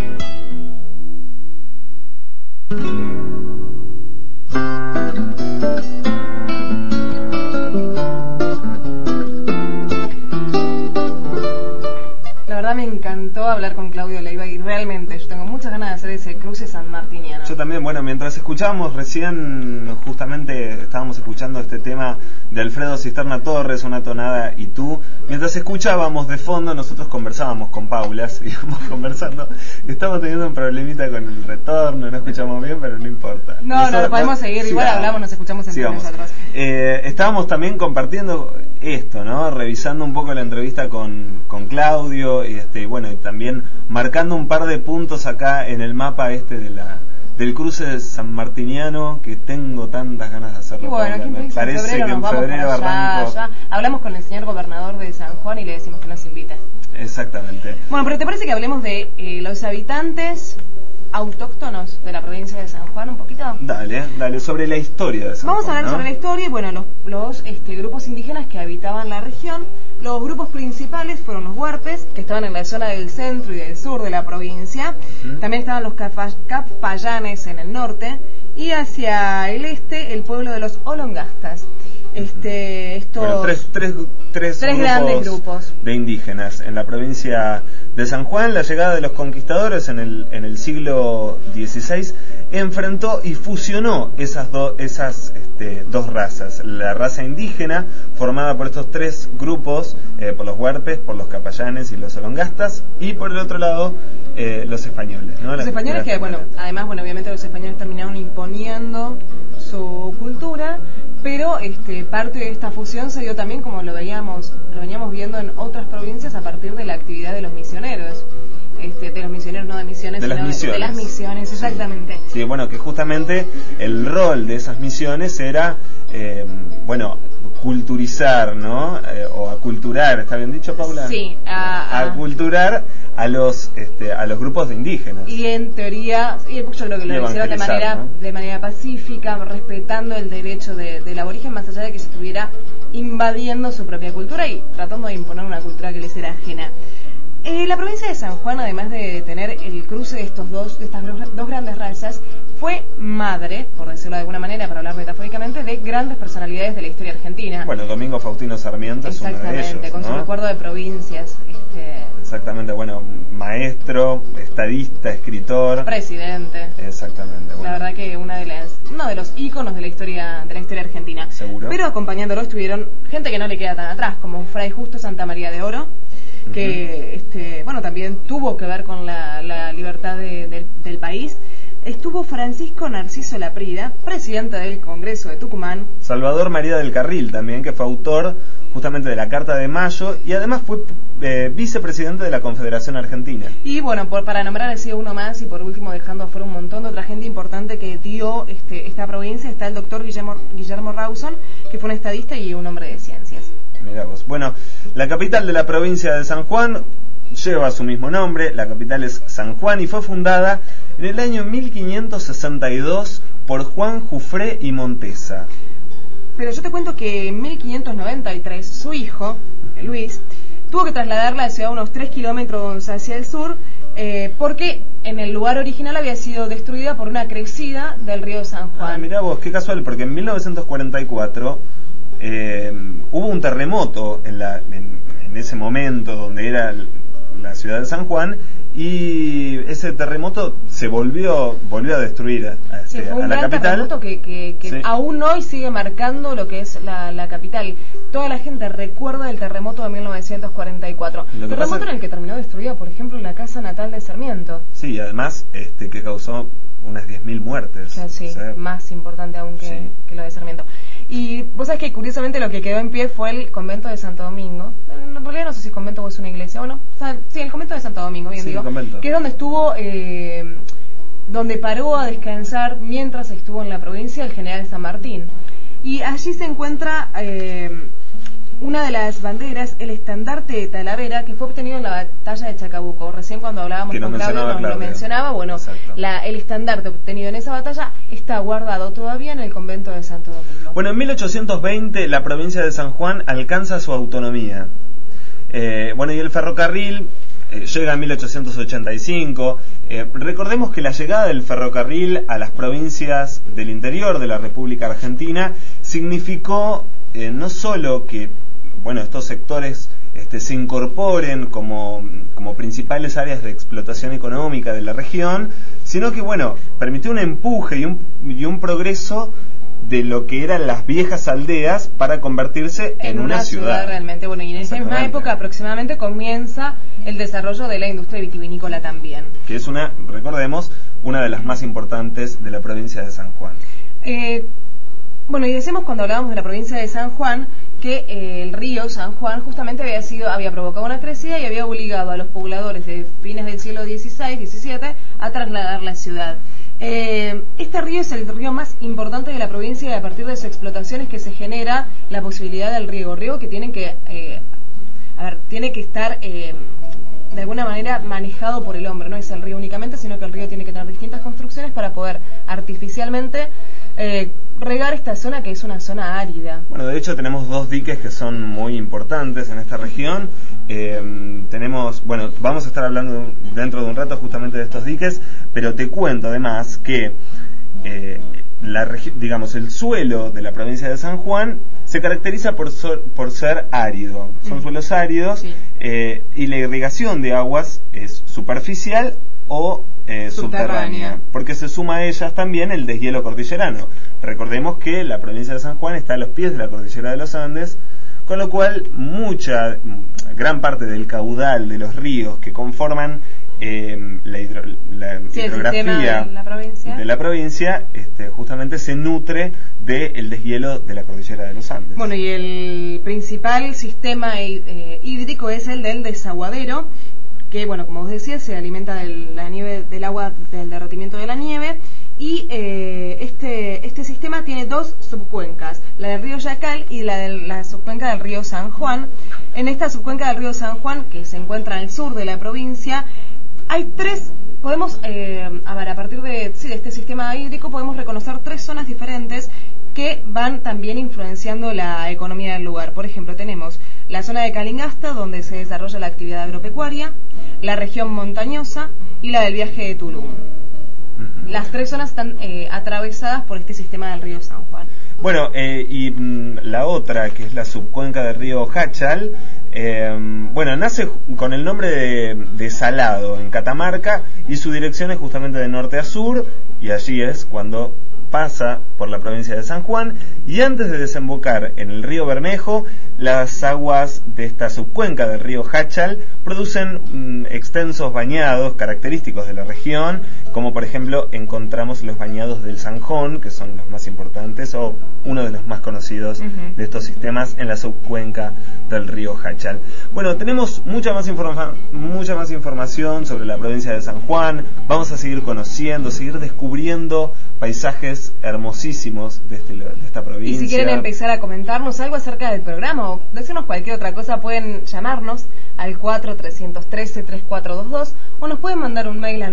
La verdad me encantó hablar con Claudio Leiva y realmente yo tengo muchas ganas de hacer ese cruce sanmartiniano. Yo también, bueno, mientras escuchábamos recién, justamente estábamos escuchando este tema de Alfredo Cisterna Torres, Una tonada y tú. Mientras escuchábamos de fondo, nosotros conversábamos con Paula, íbamos conversando. Estamos teniendo un problemita con el retorno, no escuchamos bien, pero no importa. No, lo podemos seguir, igual hablamos, nos escuchamos entre nosotros. Estábamos también compartiendo esto, ¿no? Revisando un poco la entrevista con Claudio y bueno, y también marcando un par de puntos acá en el mapa del cruce sanmartiniano que tengo tantas ganas de hacerlo. Y bueno, me parece que en febrero arranco. Ya hablamos con el señor gobernador de San Juan y le decimos que nos invite. Exactamente. Bueno, pero ¿te parece que hablemos de los habitantes autóctonos de la provincia de San Juan un poquito? Dale, sobre la historia de San Vamos Juan, a hablar sobre la historia y bueno, los grupos indígenas que habitaban la región. Los grupos principales fueron los huarpes, que estaban en la zona del centro y del sur de la provincia. También estaban los capayanes en el norte y hacia el este el pueblo de los olongastas. Bueno, tres grandes grupos de indígenas en la provincia de San Juan. La llegada de los conquistadores en el siglo XVI enfrentó y fusionó esas dos razas. La raza indígena, formada por estos tres grupos, por los huarpes, por los capayanes y los olongastas, y por el otro lado los españoles, ¿no? Los españoles que, además, obviamente los españoles terminaron imponiendo su cultura, pero parte de esta fusión se dio también, como lo veníamos viendo en otras provincias, a partir de la actividad de los misioneros. De los misioneros, no de misiones, de las misiones, exactamente. Sí, bueno, que justamente el rol de esas misiones era, culturizar, ¿no? O aculturar, ¿está bien dicho, Paula? Sí, aculturar a los grupos de indígenas. Y en teoría, yo creo que lo hicieron de manera pacífica, respetando el derecho del aborigen, más allá de que se estuviera invadiendo su propia cultura y tratando de imponer una cultura que les era ajena. La provincia de San Juan, además de tener el cruce de estas dos grandes razas, fue madre, por decirlo de alguna manera, para hablar metafóricamente, de grandes personalidades de la historia argentina. Bueno, Domingo Faustino Sarmiento es uno de ellos. Exactamente, con su recuerdo de provincias. Exactamente, maestro, estadista, escritor. Presidente. Exactamente. La verdad que uno de los íconos de la historia argentina. Seguro. Pero acompañándolo estuvieron gente que no le queda tan atrás, como Fray Justo Santa María de Oro, que también tuvo que ver con la libertad del país. Estuvo Francisco Narciso Laprida, presidente del Congreso de Tucumán. Salvador María del Carril también, que fue autor justamente de la Carta de Mayo y además fue vicepresidente de la Confederación Argentina. Y para nombrar así uno más y por último dejando afuera un montón de otra gente importante que dio esta provincia, está el doctor Guillermo Rawson, que fue un estadista y un hombre de ciencias. Mirá vos. Bueno, la capital de la provincia de San Juan lleva su mismo nombre, la capital es San Juan y fue fundada en el año 1562 por Juan Jufré y Montesa. Pero yo te cuento que en 1593 su hijo, Luis, tuvo que trasladar la ciudad unos 3 kilómetros hacia el sur porque en el lugar original había sido destruida por una crecida del río San Juan. Mirá vos, qué casual, porque en 1944 hubo un terremoto en ese momento donde era la ciudad de San Juan y ese terremoto se volvió a destruir a la capital. Terremoto que sí, aún hoy sigue marcando lo que es la capital. Toda la gente recuerda el terremoto de 1944. El terremoto en el que terminó destruida, por ejemplo, la casa natal de Sarmiento. Sí, además que causó unas 10.000 muertes. Sí, más importante aún que lo de Sarmiento. Y vos sabés que curiosamente lo que quedó en pie fue el convento de Santo Domingo. En realidad no sé si es convento o es una iglesia o no. Sí, el convento de Santo Domingo, bien digo. Que es donde estuvo, donde paró a descansar mientras estuvo en la provincia el general San Martín. Y allí se encuentra una de las banderas, el estandarte de Talavera, que fue obtenido en la batalla de Chacabuco. Recién cuando hablábamos con Claudio nos lo mencionaba. Bueno, el estandarte obtenido en esa batalla está guardado todavía en el convento de Santo Domingo. Bueno, en 1820 la provincia de San Juan alcanza su autonomía. Y el ferrocarril llega en 1885. Recordemos que la llegada del ferrocarril a las provincias del interior de la República Argentina significó no solo que estos sectores se incorporen como principales áreas de explotación económica de la región, sino que permitió un empuje y un progreso de lo que eran las viejas aldeas para convertirse en una ciudad realmente. Y en esa misma época aproximadamente comienza el desarrollo de la industria vitivinícola también, que es recordemos, una de las más importantes de la provincia de San Juan. Y decimos cuando hablábamos de la provincia de San Juan que el río San Juan justamente había provocado una crecida y había obligado a los pobladores de fines del siglo XVI a trasladar la ciudad. Este río es el río más importante de la provincia y a partir de su explotación es que se genera la posibilidad del riego que tiene que estar de alguna manera manejado por el hombre, no es el río únicamente, sino que el río tiene que tener distintas construcciones para poder artificialmente regar esta zona que es una zona árida. Bueno, de hecho tenemos dos diques que son muy importantes en esta región. Vamos a estar hablando dentro de un rato justamente de estos diques, pero te cuento además que el suelo de la provincia de San Juan se caracteriza por ser árido. Son suelos áridos, sí. Y la irrigación de aguas es superficial o subterránea, porque se suma a ellas también el deshielo cordillerano. Recordemos que la provincia de San Juan está a los pies de la cordillera de los Andes, con lo cual gran parte del caudal de los ríos que conforman la hidrografía de la provincia justamente se nutre del deshielo de la cordillera de los Andes. Bueno, y el principal sistema hídrico es el del desaguadero, que, bueno, como vos decías, se alimenta de la nieve, del agua del derretimiento de la nieve, y este sistema tiene dos subcuencas, la del río Yacal y la subcuenca del río San Juan. En esta subcuenca del río San Juan, que se encuentra al sur de la provincia, hay a partir de este sistema hídrico podemos reconocer tres zonas diferentes que van también influenciando la economía del lugar. Por ejemplo, tenemos la zona de Calingasta, donde se desarrolla la actividad agropecuaria, la región montañosa y la del Viaje de Tulum. Las tres zonas están atravesadas por este sistema del río San Juan. Bueno, la otra, que es la subcuenca del río Hachal, nace con el nombre de Salado, en Catamarca, y su dirección es justamente de norte a sur, y allí es cuando pasa por la provincia de San Juan, y antes de desembocar en el río Bermejo, las aguas de esta subcuenca del río Hachal producen extensos bañados característicos de la región, como por ejemplo encontramos los bañados del Sanjón, que son los más importantes o uno de los más conocidos de estos sistemas en la subcuenca del río Hachal. Bueno, tenemos mucha más información sobre la provincia de San Juan. Vamos a seguir conociendo, seguir descubriendo paisajes hermosísimos de esta provincia. Y si quieren empezar a comentarnos algo acerca del programa o decirnos cualquier otra cosa, pueden llamarnos al 4313-3422 o nos pueden mandar un mail a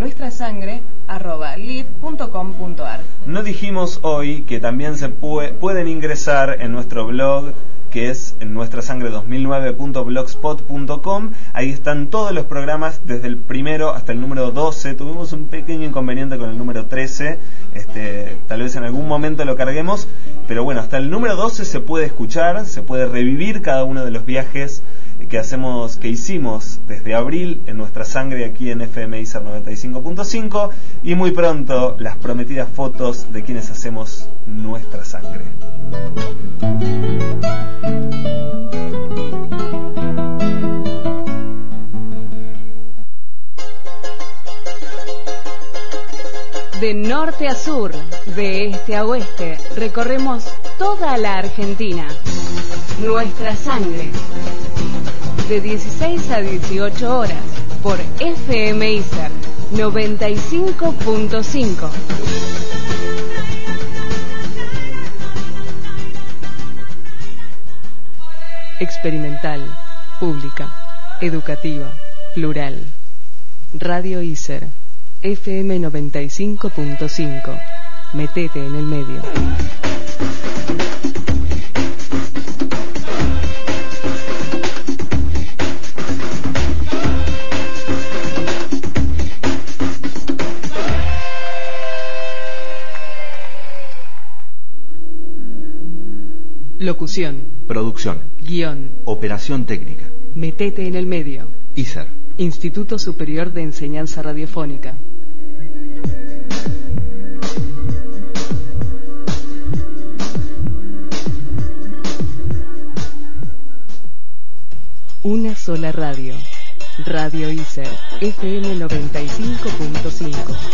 nuestrasangre@live.com.ar. No dijimos hoy que también se pueden ingresar en nuestro blog, que es en nuestrasangre2009.blogspot.com. Ahí están todos los programas desde el primero hasta el número 12. Tuvimos un pequeño inconveniente con el número 13, tal vez en algún momento lo carguemos, pero bueno, hasta el número 12 se puede escuchar, se puede revivir cada uno de los viajes que hicimos desde abril en Nuestra Sangre aquí en FM ISER 95.5, y muy pronto las prometidas fotos de quienes hacemos Nuestra Sangre. De norte a sur, de este a oeste, recorremos toda la Argentina. Nuestra Sangre. De 16 a 18 horas, por FM ISER 95.5. Experimental, pública, educativa, plural. Radio ISER, FM 95.5. Metete en el medio. Locución. Producción. Guión. Operación técnica. Metete en el medio. ISER. Instituto Superior de Enseñanza Radiofónica. Una sola radio. Radio ISER, FM 95.5.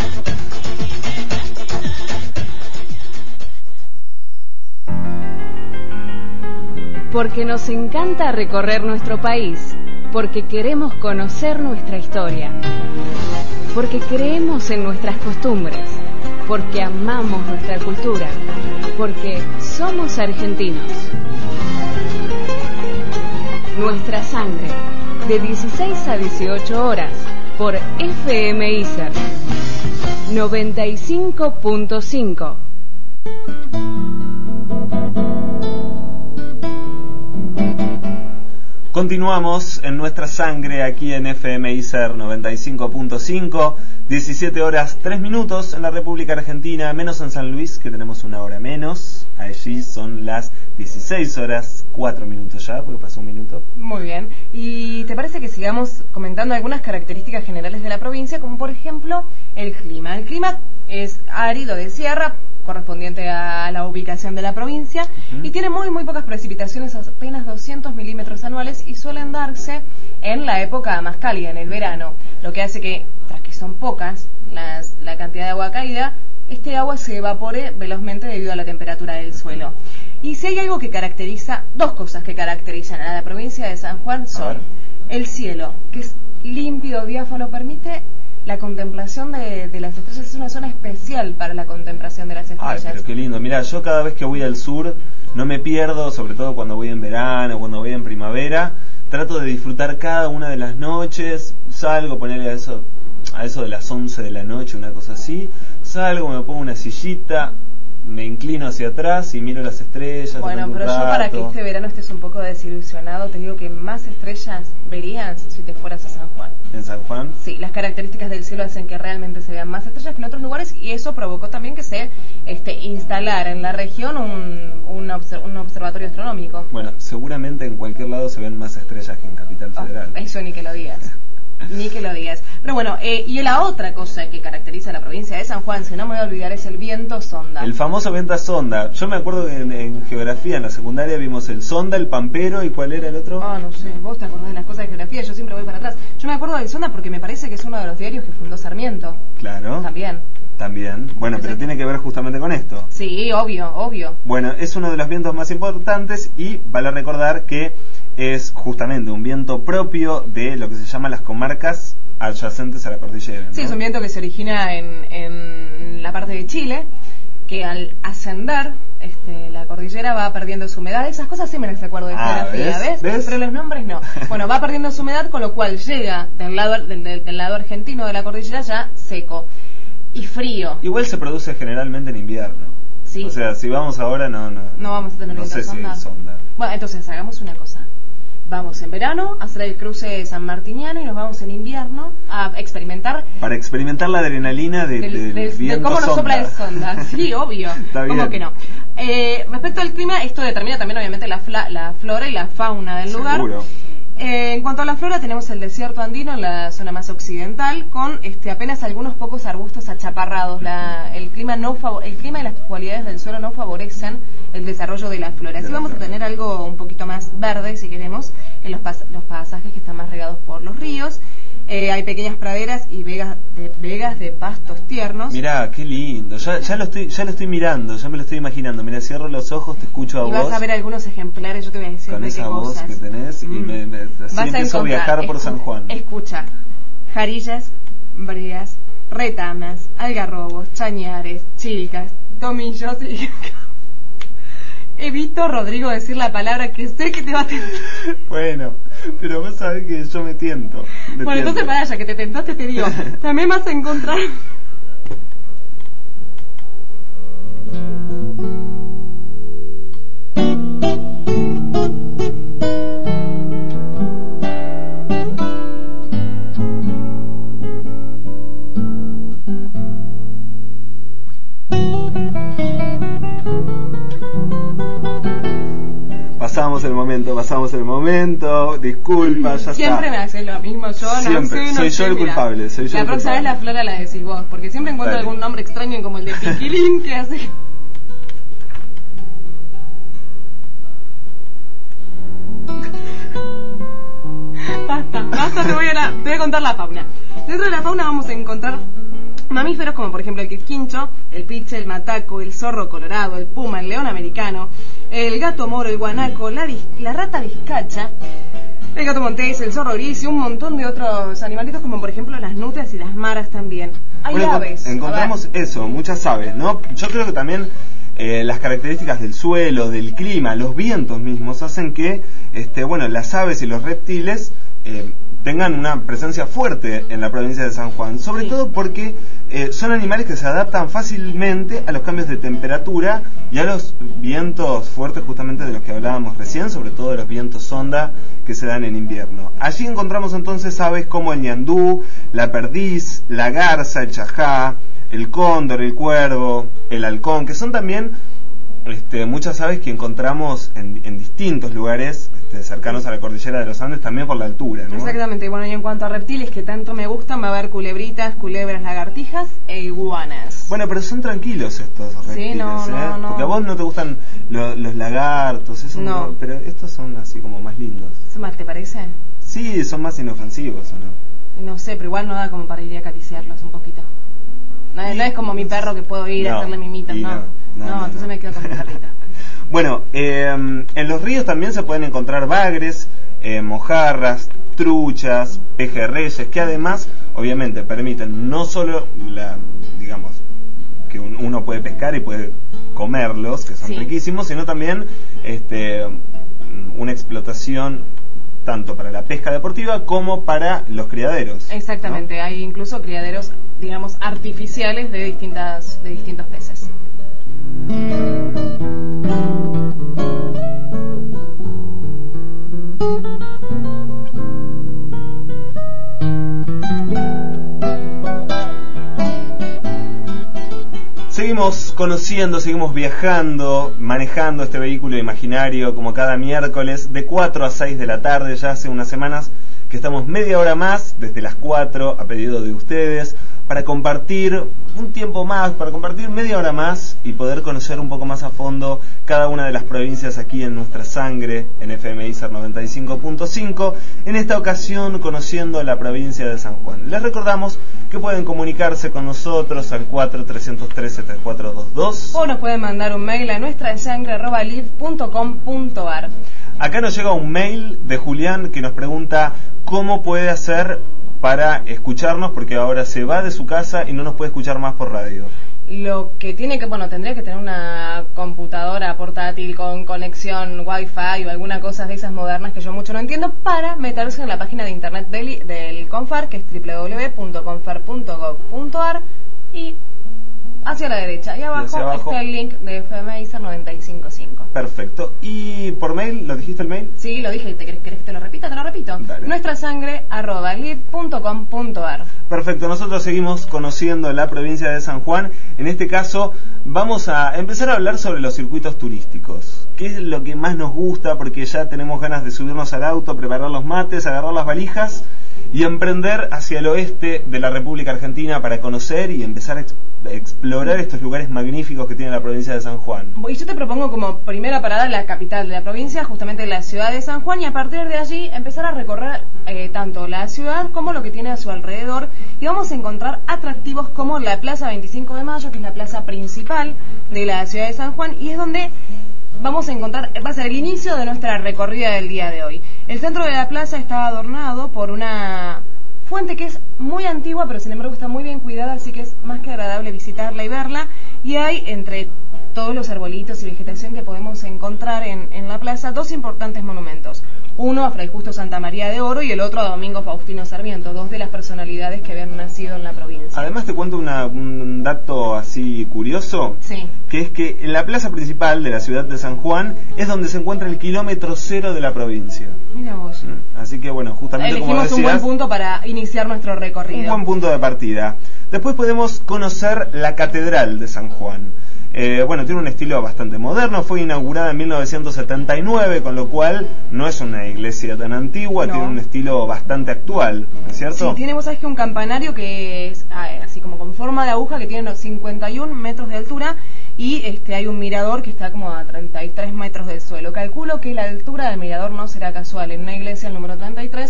Porque nos encanta recorrer nuestro país, porque queremos conocer nuestra historia, porque creemos en nuestras costumbres, porque amamos nuestra cultura, porque somos argentinos. Nuestra Sangre, de 16 a 18 horas por FM ISER 95.5. Continuamos en nuestra sangre aquí en FM ISER 95.5, 17 horas 3 minutos en la República Argentina, menos en San Luis, que tenemos una hora menos. Allí son las 16 horas 4 minutos ya, porque pasó un minuto. Muy bien. ¿Y te parece que sigamos comentando algunas características generales de la provincia, como por ejemplo el clima? El clima es árido de sierra, correspondiente a la ubicación de la provincia, y tiene muy pocas precipitaciones, apenas 200 milímetros anuales, y suelen darse en la época más cálida, en el verano, lo que hace que, tras que son pocas la cantidad de agua caída, este agua se evapore velozmente debido a la temperatura del suelo. Y si hay algo que caracteriza, dos cosas que caracterizan a la provincia de San Juan son el cielo, que es límpido, diáfano, permite la contemplación de las estrellas. Es una zona especial para la contemplación de las estrellas. Ay, pero qué lindo. Mirá, yo cada vez que voy al sur no me pierdo, sobre todo cuando voy en verano, cuando voy en primavera, trato de disfrutar cada una de las noches. Salgo, ponerle a eso de las 11 de la noche, una cosa así. Salgo, me pongo una sillita, me inclino hacia atrás y miro las estrellas. Bueno, pero yo, para que este verano estés un poco desilusionado, te digo que más estrellas verías si te fueras a San Juan. ¿En San Juan? Sí, las características del cielo hacen que realmente se vean más estrellas que en otros lugares, y eso provocó también que se instalara en la región un observatorio astronómico. Bueno, seguramente en cualquier lado se ven más estrellas que en Capital Federal. Eso ni que lo digas. Ni que lo digas. Pero bueno, y la otra cosa que caracteriza a la provincia de San Juan, si no me voy a olvidar, es el viento sonda. El famoso viento sonda. Yo me acuerdo que en geografía, en la secundaria, vimos el sonda, el pampero, ¿y cuál era el otro? No sé, vos te acordás de las cosas de geografía, yo siempre voy para atrás. Yo me acuerdo del sonda porque me parece que es uno de los diarios que fundó Sarmiento. Claro. También. Bueno, pero tiene que ver justamente con esto. Sí, obvio. Bueno, es uno de los vientos más importantes, y vale recordar que es justamente un viento propio de lo que se llama las comarcas adyacentes a la cordillera, ¿no? Sí, es un viento que se origina en la parte de Chile, que al ascender la cordillera va perdiendo su humedad. Esas cosas sí me las recuerdo de geografía, ¿ves? Pero los nombres no. Bueno, va perdiendo su humedad, con lo cual llega del lado argentino de la cordillera ya seco y frío. Igual se produce generalmente en invierno. Sí. O sea, si vamos ahora no vamos a tener viento sonda. Si sonda. Bueno, entonces hagamos una cosa. Vamos en verano a hacer el cruce sanmartiniano y nos vamos en invierno a experimentar. Para experimentar la adrenalina del viento de cómo nos sopla el sonda. Sí, obvio. ¿Cómo que no? Respecto al clima, esto determina también obviamente la flora y la fauna del lugar. Seguro. En cuanto a la flora, tenemos el desierto andino en la zona más occidental, con apenas algunos pocos arbustos achaparrados. El clima y las cualidades del suelo no favorecen el desarrollo de la flora. Así vamos a tener algo un poquito más verde, si queremos, en los pasajes que están más regados por los ríos. Hay pequeñas praderas y vegas de pastos tiernos. Mirá, qué lindo. Ya lo estoy mirando, ya me lo estoy imaginando. Mirá, cierro los ojos, te escucho a vos. Y vas a ver algunos ejemplares, yo te voy a decir con de qué esa voz cosas que tenés, y así empiezo a viajar por San Juan. Escucha: jarillas, breas, retamas, algarrobos, chañares, chilcas, tomillos y... Evito, Rodrigo, decir la palabra que sé que te va a tentar. Bueno, pero vos sabés que yo me tiento. Bueno, entonces para allá que te tentaste, te digo, también vas a encontrar... Pasamos el momento, disculpa, ya siempre está. Me haces lo mismo, yo siempre, soy yo el culpable. La próxima vez la flora la decís vos, porque siempre encuentro algún nombre extraño como el de Piquilín que hace... Basta, te voy a contar la fauna. Dentro de la fauna vamos a encontrar mamíferos como por ejemplo el quirquincho, el piche, el mataco, el zorro colorado, el puma, el león americano, el gato moro, el guanaco, la rata vizcacha, el gato montés, el zorro gris y un montón de otros animalitos como por ejemplo las nutrias y las maras también. Hay aves. Encontramos eso, muchas aves, ¿no? Yo creo que también las características del suelo, del clima, los vientos mismos hacen que las aves y los reptiles tengan una presencia fuerte en la provincia de San Juan, sobre todo porque son animales que se adaptan fácilmente a los cambios de temperatura y a los vientos fuertes, justamente de los que hablábamos recién, sobre todo de los vientos sonda que se dan en invierno. Allí encontramos entonces aves como el ñandú, la perdiz, la garza, el chajá, el cóndor, el cuervo, el halcón, que son también muchas aves que encontramos en distintos lugares cercanos a la cordillera de los Andes, también por la altura, ¿no? Exactamente. Bueno, y en cuanto a reptiles que tanto me gustan, va a haber culebritas, culebras, lagartijas e iguanas. Bueno, pero son tranquilos estos reptiles, sí, no. Porque a vos no te gustan los lagartos, eso no, pero estos son así como más lindos. ¿Son más, te parece? Sí, son más inofensivos, ¿o no? No sé, pero igual no da como para ir a acariciarlos un poquito. No es como mi perro que puedo ir a hacerle mimitas, no, entonces me quedo con mi perrita. Bueno, en los ríos también se pueden encontrar bagres, mojarras, truchas, pejerreyes, que además, obviamente, permiten no solo digamos, que uno puede pescar y puede comerlos, que son riquísimos, sino también una explotación tanto para la pesca deportiva como para los criaderos. Exactamente, ¿no? Hay incluso criaderos, digamos, artificiales de distintos peces. Seguimos conociendo, seguimos viajando, manejando este vehículo imaginario como cada miércoles de 4 a 6 de la tarde. Ya hace unas semanas que estamos media hora más, desde las 4 a pedido de ustedes, para compartir un tiempo más, para compartir media hora más y poder conocer un poco más a fondo cada una de las provincias aquí en nuestra sangre, en FM ISER 95.5, en esta ocasión conociendo la provincia de San Juan. Les recordamos que pueden comunicarse con nosotros al 4313-3422 o nos pueden mandar un mail a nuestrasangre@live.com.ar. Acá nos llega un mail de Julián que nos pregunta cómo puede hacer para escucharnos, porque ahora se va de su casa y no nos puede escuchar más por radio. Lo que tiene que, tendría que tener una computadora portátil con conexión Wi-Fi o alguna cosa de esas modernas que yo mucho no entiendo, para meterse en la página de internet del Confar, que es www.confar.gov.ar, y hacia la derecha y abajo está el link de FM ISER 95.5. Perfecto. ¿Y por mail? ¿Lo dijiste el mail? Sí, lo dije. ¿Querés que te lo repita? Te lo repito. nuestrasangre@live.com.ar. Perfecto. Nosotros seguimos conociendo la provincia de San Juan. En este caso vamos a empezar a hablar sobre los circuitos turísticos. ¿Qué es lo que más nos gusta? Porque ya tenemos ganas de subirnos al auto, preparar los mates, agarrar las valijas y emprender hacia el oeste de la República Argentina para conocer y empezar a explorar estos lugares magníficos que tiene la provincia de San Juan. Y yo te propongo como primera parada la capital de la provincia, justamente la ciudad de San Juan, y a partir de allí empezar a recorrer tanto la ciudad como lo que tiene a su alrededor, y vamos a encontrar atractivos como la Plaza 25 de Mayo, que es la plaza principal de la ciudad de San Juan, y es donde vamos a encontrar, va a ser el inicio de nuestra recorrida del día de hoy. El centro de la plaza está adornado por una fuente que es muy antigua, pero sin embargo está muy bien cuidada, así que es más que agradable visitarla y verla. Y hay, entre todos los arbolitos y vegetación que podemos encontrar en la plaza, dos importantes monumentos. Uno a Fray Justo Santa María de Oro y el otro a Domingo Faustino Sarmiento, dos de las personalidades que habían nacido en la provincia. Además te cuento un dato así curioso, sí, que es que en la plaza principal de la ciudad de San Juan es donde se encuentra el kilómetro cero de la provincia. Mira vos. Así que bueno, justamente elegimos como decías, un buen punto para iniciar nuestro recorrido. Un buen punto de partida. Después podemos conocer la Catedral de San Juan. Tiene un estilo bastante moderno, fue inaugurada en 1979, con lo cual no es una iglesia tan antigua, no. Tiene un estilo bastante actual, ¿no es cierto? Sí, tiene, vos sabés que un campanario que es así como con forma de aguja, que tiene unos 51 metros de altura, y hay un mirador que está como a 33 metros del suelo. Calculo que la altura del mirador no será casual. En una iglesia el número 33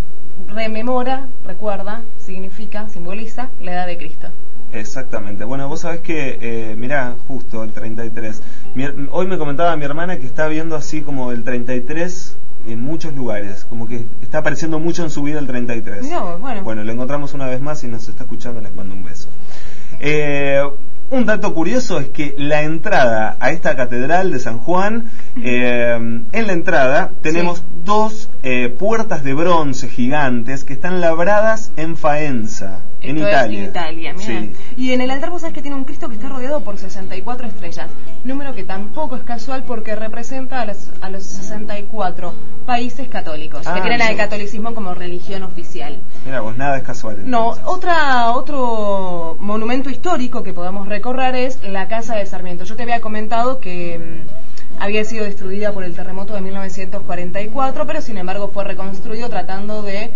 recuerda, significa, simboliza la edad de Cristo. Exactamente. Bueno, vos sabés que, mirá, justo el 33. Hoy me comentaba mi hermana que está viendo así como el 33 en muchos lugares, como que está apareciendo mucho en su vida el 33. No, bueno, lo encontramos una vez más y nos está escuchando, les mando un beso. Un dato curioso es que la entrada a esta catedral de San Juan, en la entrada tenemos dos puertas de bronce gigantes que están labradas en Faenza, en Italia. En Italia, mira. Sí. Y en el altar vos sabés que tiene un Cristo que está rodeado por 64 estrellas, número que tampoco es casual porque representa a los 64 países católicos, que tienen el catolicismo como religión oficial. Mira vos, nada es casual. Entonces. No, otro monumento histórico que podemos recorrer es la Casa de Sarmiento. Yo te había comentado que había sido destruida por el terremoto de 1944, pero sin embargo fue reconstruido tratando de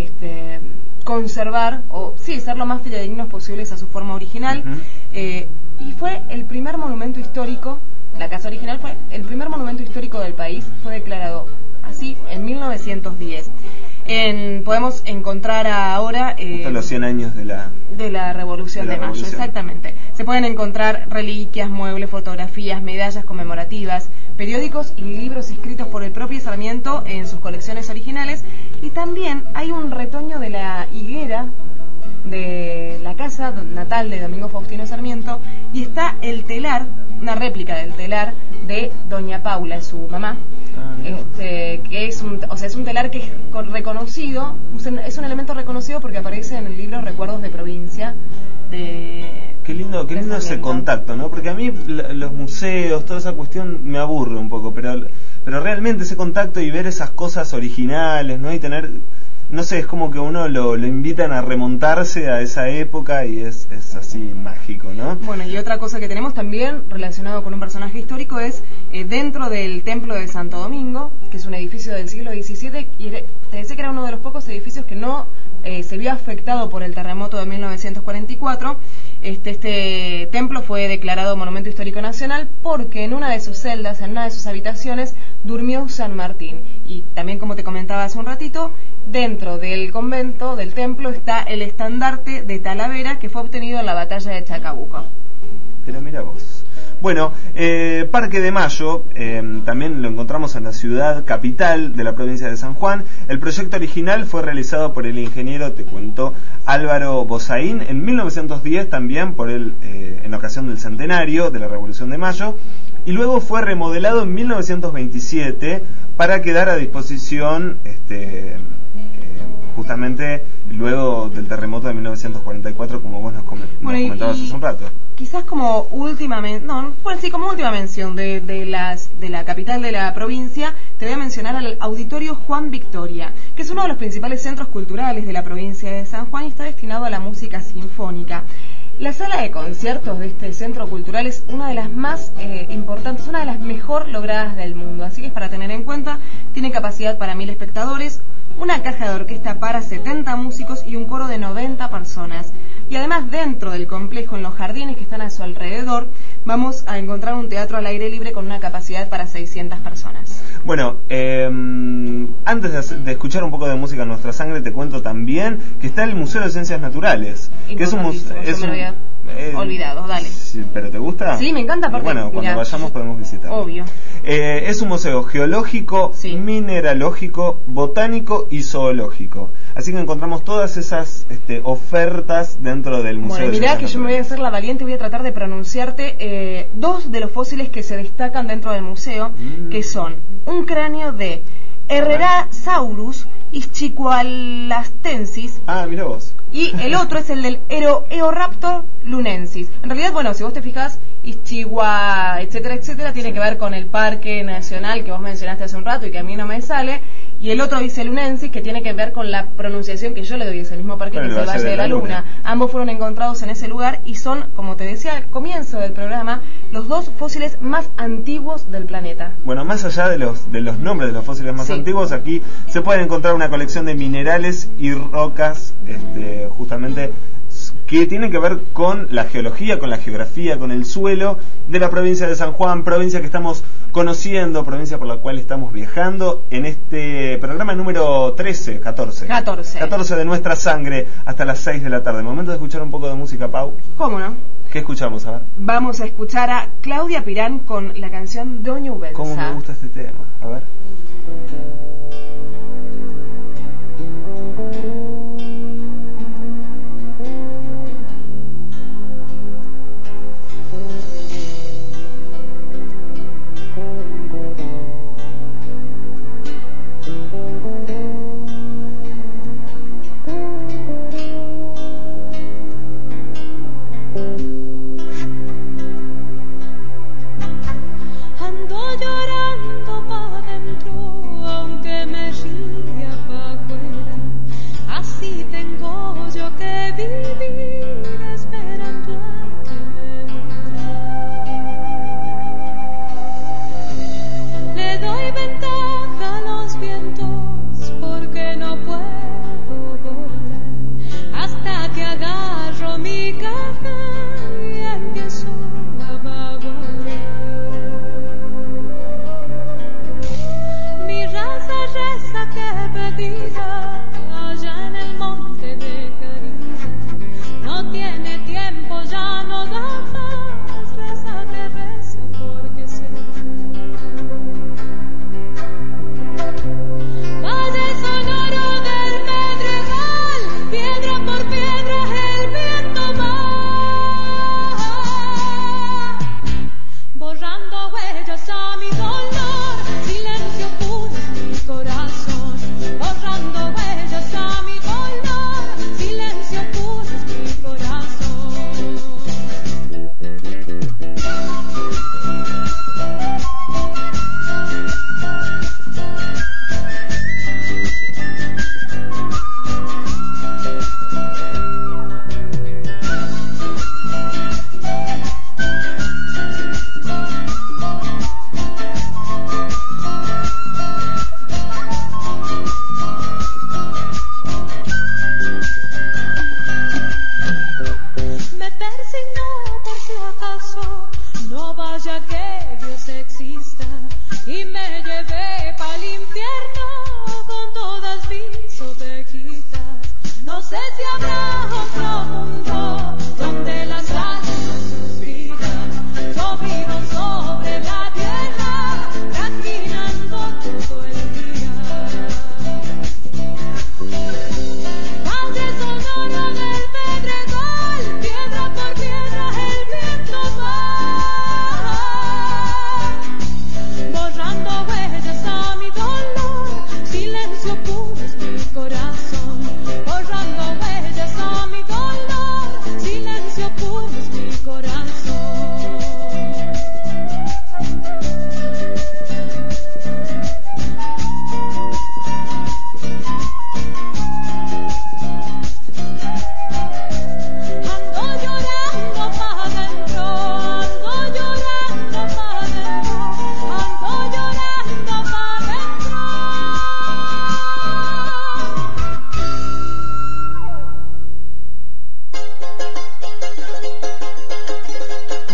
conservar, o sí, ser lo más fidedignos posibles a su forma original. Y fue el primer monumento histórico, la casa original fue el primer monumento histórico del país, fue declarado así en 1910. Podemos encontrar ahora los 100 años de la Revolución de Mayo, exactamente. Se pueden encontrar reliquias, muebles, fotografías, medallas conmemorativas, periódicos y libros escritos por el propio Sarmiento en sus colecciones originales, y también hay un retoño de la higuera de la casa natal de Domingo Faustino Sarmiento, y está el telar, una réplica del telar de Doña Paula, su mamá, que es un telar que es reconocido, es un elemento reconocido porque aparece en el libro Recuerdos de Provincia de... Qué lindo ese contacto, ¿no? Porque a mí los museos, toda esa cuestión me aburre un poco, pero realmente ese contacto y ver esas cosas originales, ¿no? Y tener, no sé, es como que uno lo invitan a remontarse a esa época y es así mágico, ¿no? Bueno, y otra cosa que tenemos también relacionado con un personaje histórico es dentro del Templo de Santo Domingo, que es un edificio del siglo XVII, y te decía que era uno de los pocos edificios que no se vio afectado por el terremoto de 1944. Este templo fue declarado Monumento Histórico Nacional porque en una de sus celdas, en una de sus habitaciones, durmió San Martín. Y también, como te comentaba hace un ratito, dentro del convento, del templo, está el estandarte de Talavera que fue obtenido en la batalla de Chacabuco. Pero mira vos. Bueno, Parque de Mayo, también lo encontramos en la ciudad capital de la provincia de San Juan. El proyecto original fue realizado por el ingeniero, te cuento, Álvaro Bozaín, en 1910 también por él, en ocasión del centenario de la Revolución de Mayo, y luego fue remodelado en 1927 para quedar a disposición justamente luego del terremoto de 1944, como vos nos comentabas hace un rato. Quizás como última mención de la capital de la provincia, te voy a mencionar al Auditorio Juan Victoria, que es uno de los principales centros culturales de la provincia de San Juan y está destinado a la música sinfónica. La sala de conciertos de este centro cultural es una de las más importantes, una de las mejor logradas del mundo, así que es para tener en cuenta. Tiene capacidad para 1000 espectadores, una caja de orquesta para 70 músicos y un coro de 90 personas. Y además, dentro del complejo, en los jardines que están a su alrededor, vamos a encontrar un teatro al aire libre con una capacidad para 600 personas. Bueno, antes de escuchar un poco de música en nuestra sangre, te cuento también que está el Museo de Ciencias Naturales, que es un museo... olvidado, dale. Sí, ¿pero te gusta? Sí, me encanta. Bueno, cuando vayamos podemos visitarlo. Obvio. Es un museo geológico, mineralógico, botánico y zoológico. Así que encontramos todas esas ofertas dentro del Museo de Ciencias Naturales. Mirá que yo me voy a hacer la valiente y voy a tratar de pronunciarte dos de los fósiles que se destacan dentro del museo, que son un cráneo de Herrerasaurus Ischigualastensis. Mira vos. Y el otro es el del Eoraptor lunensis. En realidad, bueno, si vos te fijas, Ischigua, etcétera, etcétera, tiene que ver con el parque nacional que vos mencionaste hace un rato y que a mí no me sale. Y el otro dice lunensis, que tiene que ver con la pronunciación que yo le doy a ese mismo parque, que es el Valle de la Luna. Ambos fueron encontrados en ese lugar y son, como te decía al comienzo del programa, los dos fósiles más antiguos del planeta. Bueno, más allá de los nombres de los fósiles más antiguos, aquí se puede encontrar una colección de minerales y rocas, justamente, que tienen que ver con la geología, con la geografía, con el suelo de la provincia de San Juan, provincia que estamos conociendo, provincia por la cual estamos viajando en este programa número 14 de Nuestra Sangre, hasta las 6 de la tarde. Momento de escuchar un poco de música, Pau. ¿Cómo no? ¿Qué escuchamos? A ver. Vamos a escuchar a Claudia Pirán con la canción Doña Ubenza. ¿Cómo me gusta este tema? A ver.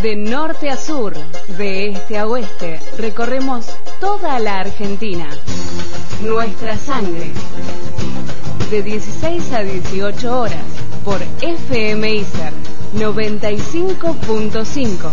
De norte a sur, de este a oeste, recorremos toda la Argentina. Nuestra sangre. De 16 a 18 horas, por FM ISER 95.5.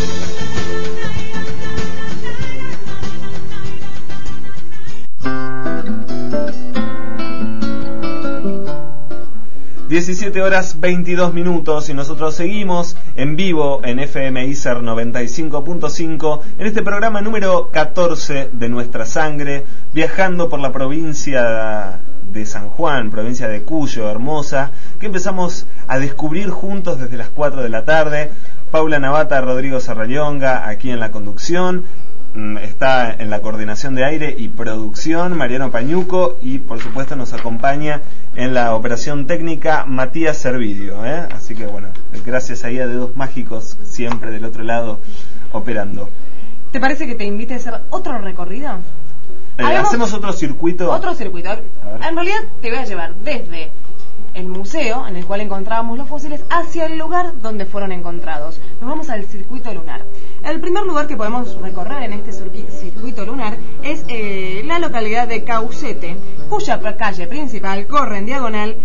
(17:22) y nosotros seguimos en vivo en FM ISER 95.5 en este programa número 14 de Nuestra Sangre, viajando por la provincia de San Juan, provincia de Cuyo, hermosa, que empezamos a descubrir juntos desde las 4 de la tarde. Paula Navata, Rodrigo Serrallonga aquí en la conducción. Está en la coordinación de aire y producción Mariano Pañuco, y por supuesto nos acompaña en la operación técnica Matías Servidio, así que bueno, gracias ahí a Dedos Mágicos siempre del otro lado operando. ¿Te parece que te invite a hacer otro recorrido? Hacemos otro circuito. Otro circuito. En realidad te voy a llevar desde el museo en el cual encontrábamos los fósiles hacia el lugar donde fueron encontrados. Nos vamos al circuito lunar. El primer lugar que podemos recorrer en este circuito lunar es la localidad de Caucete, cuya calle principal corre en diagonal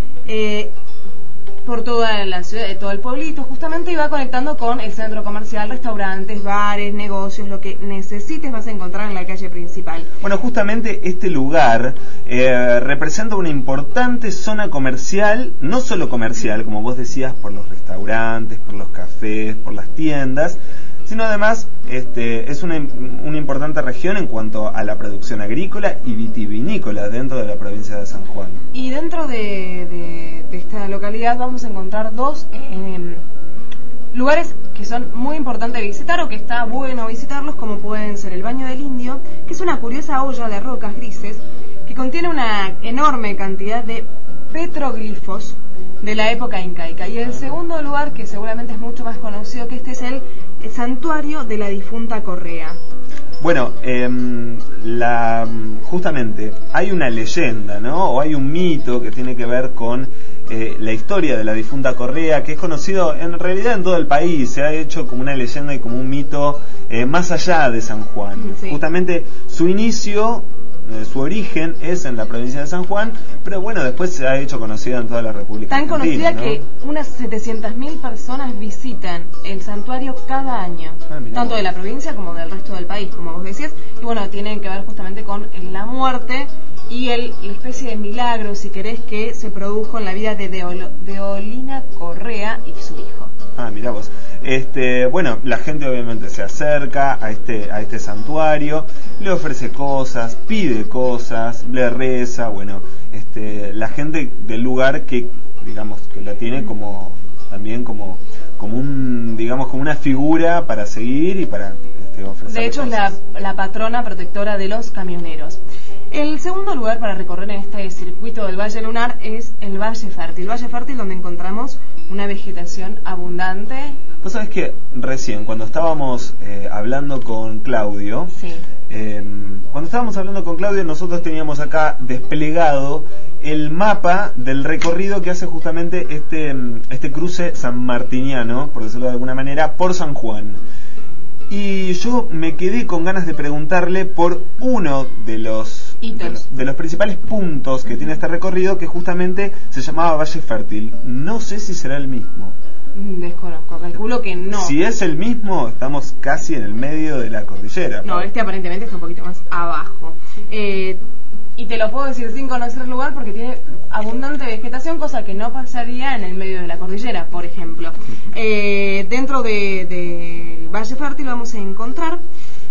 por toda la ciudad, todo el pueblito justamente, y va conectando con el centro comercial, restaurantes, bares, negocios, lo que necesites vas a encontrar en la calle principal. Bueno, justamente este lugar representa una importante zona comercial, no solo comercial, como vos decías, por los restaurantes, por los cafés, por las tiendas, sino además es una importante región en cuanto a la producción agrícola y vitivinícola dentro de la provincia de San Juan. Y dentro de esta localidad vamos a encontrar dos lugares que son muy importantes de visitar, o que está bueno visitarlos, como pueden ser el Baño del Indio, que es una curiosa olla de rocas grises que contiene una enorme cantidad de petroglifos de la época incaica. Y el segundo lugar, que seguramente es mucho más conocido que este, es el Santuario de la Difunta Correa. Bueno, justamente hay una leyenda, ¿no? O hay un mito que tiene que ver con la historia de la difunta Correa, que es conocido en realidad en todo el país. Se ha hecho como una leyenda y como un mito más allá de San Juan. Sí. Justamente su inicio, su origen es en la provincia de San Juan, pero bueno, después se ha hecho conocida en toda la República Argentina. Tan conocida, ¿no?, que unas 700.000 personas visitan el santuario cada año, tanto de la provincia como del resto del país, como vos decías, y bueno, tienen que ver justamente con la muerte y la especie de milagro, si querés, que se produjo en la vida de Deolina Correa y su hijo. Mirá vos. Bueno, la gente obviamente se acerca a este santuario, le ofrece cosas, pide cosas, le reza. Bueno, la gente del lugar que, digamos, que la tiene como también como una figura para seguir y para ofrecer. De hecho, cosas. Es la patrona protectora de los camioneros. El segundo lugar para recorrer en este circuito del Valle Lunar es el Valle Fértil. Valle Fértil, donde encontramos una vegetación abundante. Vos sabés que recién, cuando estábamos hablando con Claudio, sí. Nosotros teníamos acá desplegado el mapa del recorrido que hace justamente este cruce sanmartiniano, por decirlo de alguna manera, por San Juan. Y yo me quedé con ganas de preguntarle por uno de los principales puntos que tiene este recorrido, que justamente se llamaba Valle Fértil. No sé si será el mismo. Desconozco, calculo que no. Si es el mismo, estamos casi en el medio de la cordillera. No, aparentemente está un poquito más abajo. Y te lo puedo decir sin conocer el lugar, porque tiene abundante vegetación, cosa que no pasaría en el medio de la cordillera, por ejemplo. Dentro del Valle Fértil vamos a encontrar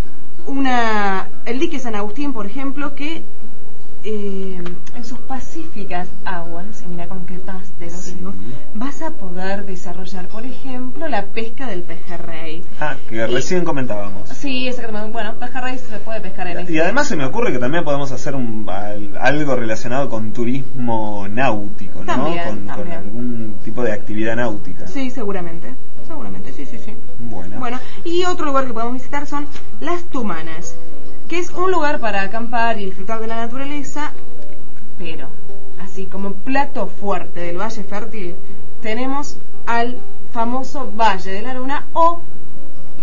el dique San Agustín, por ejemplo, que en sus pacíficas aguas, y mira con qué paz te lo digo, vas a poder desarrollar, por ejemplo, la pesca del pejerrey. Que recién comentábamos. Sí, exactamente. Bueno, pejerrey se puede pescar en este. Y además se me ocurre que también podemos hacer algo relacionado con turismo náutico, ¿no? También. Con algún tipo de actividad náutica. Sí, seguramente, sí. Bueno, y otro lugar que podemos visitar son Las Tumanas, que es un lugar para acampar y disfrutar de la naturaleza, pero así como plato fuerte del Valle Fértil tenemos al famoso Valle de la Luna, o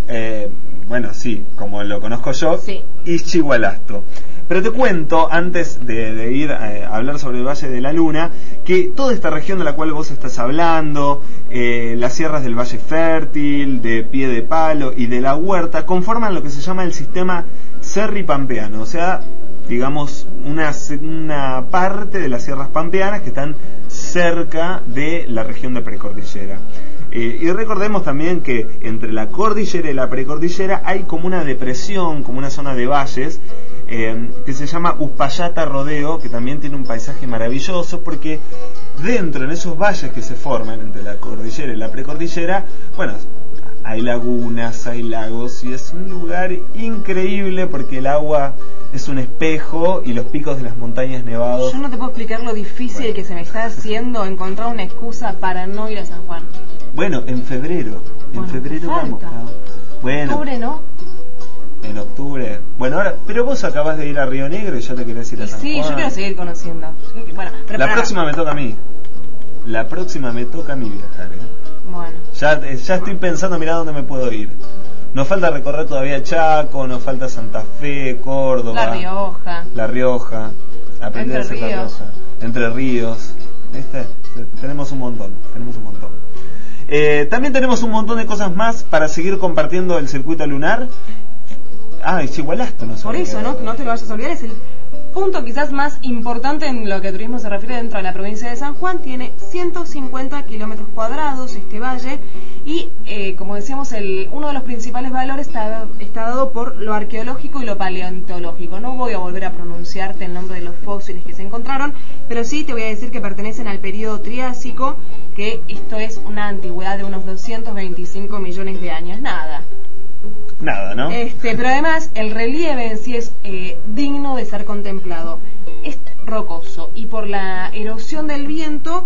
Bueno, sí, como lo conozco yo, sí. Ixchigualasto. Pero te cuento, antes de ir a hablar sobre el Valle de la Luna, que toda esta región de la cual vos estás hablando, las sierras del Valle Fértil, de Pie de Palo y de la Huerta, conforman lo que se llama el sistema serripampeano, o sea, digamos, una parte de las sierras pampeanas que están cerca de la región de precordillera. Y recordemos también que entre la cordillera y la precordillera hay como una depresión, como una zona de valles, que se llama Uspallata Rodeo, que también tiene un paisaje maravilloso, porque dentro, en esos valles que se forman entre la cordillera y la precordillera, bueno, hay lagunas, hay lagos, y es un lugar increíble porque el agua es un espejo y los picos de las montañas nevados. Yo no te puedo explicar lo difícil que se me está haciendo encontrar una excusa para no ir a San Juan. Bueno, en febrero vamos. Bueno, octubre, ¿no? En octubre. Bueno, ahora, pero vos acabás de ir a Río Negro y ya te querés ir a San Juan. Sí, yo quiero seguir conociendo. Bueno, pero la próxima me toca a mí. La próxima me toca a mí viajar, Bueno. Ya estoy pensando, mirá dónde me puedo ir. Nos falta recorrer todavía Chaco, nos falta Santa Fe, Córdoba, La Rioja, aprender a hacer La Rioja, Entre Ríos, ¿viste? Tenemos un montón. También tenemos un montón de cosas más para seguir compartiendo el circuito lunar. Ixchigualasto, no sé. Por eso, no te lo vayas a olvidar, es el punto quizás más importante en lo que turismo se refiere dentro de la provincia de San Juan. Tiene 150 kilómetros cuadrados este valle y, como decíamos, uno de los principales valores está dado por lo arqueológico y lo paleontológico. No voy a volver a pronunciarte el nombre de los fósiles que se encontraron, pero sí te voy a decir que pertenecen al periodo Triásico, que esto es una antigüedad de unos 225 millones de años. Nada, ¿no? Pero además el relieve en sí es digno de ser contemplado. Es rocoso y por la erosión del viento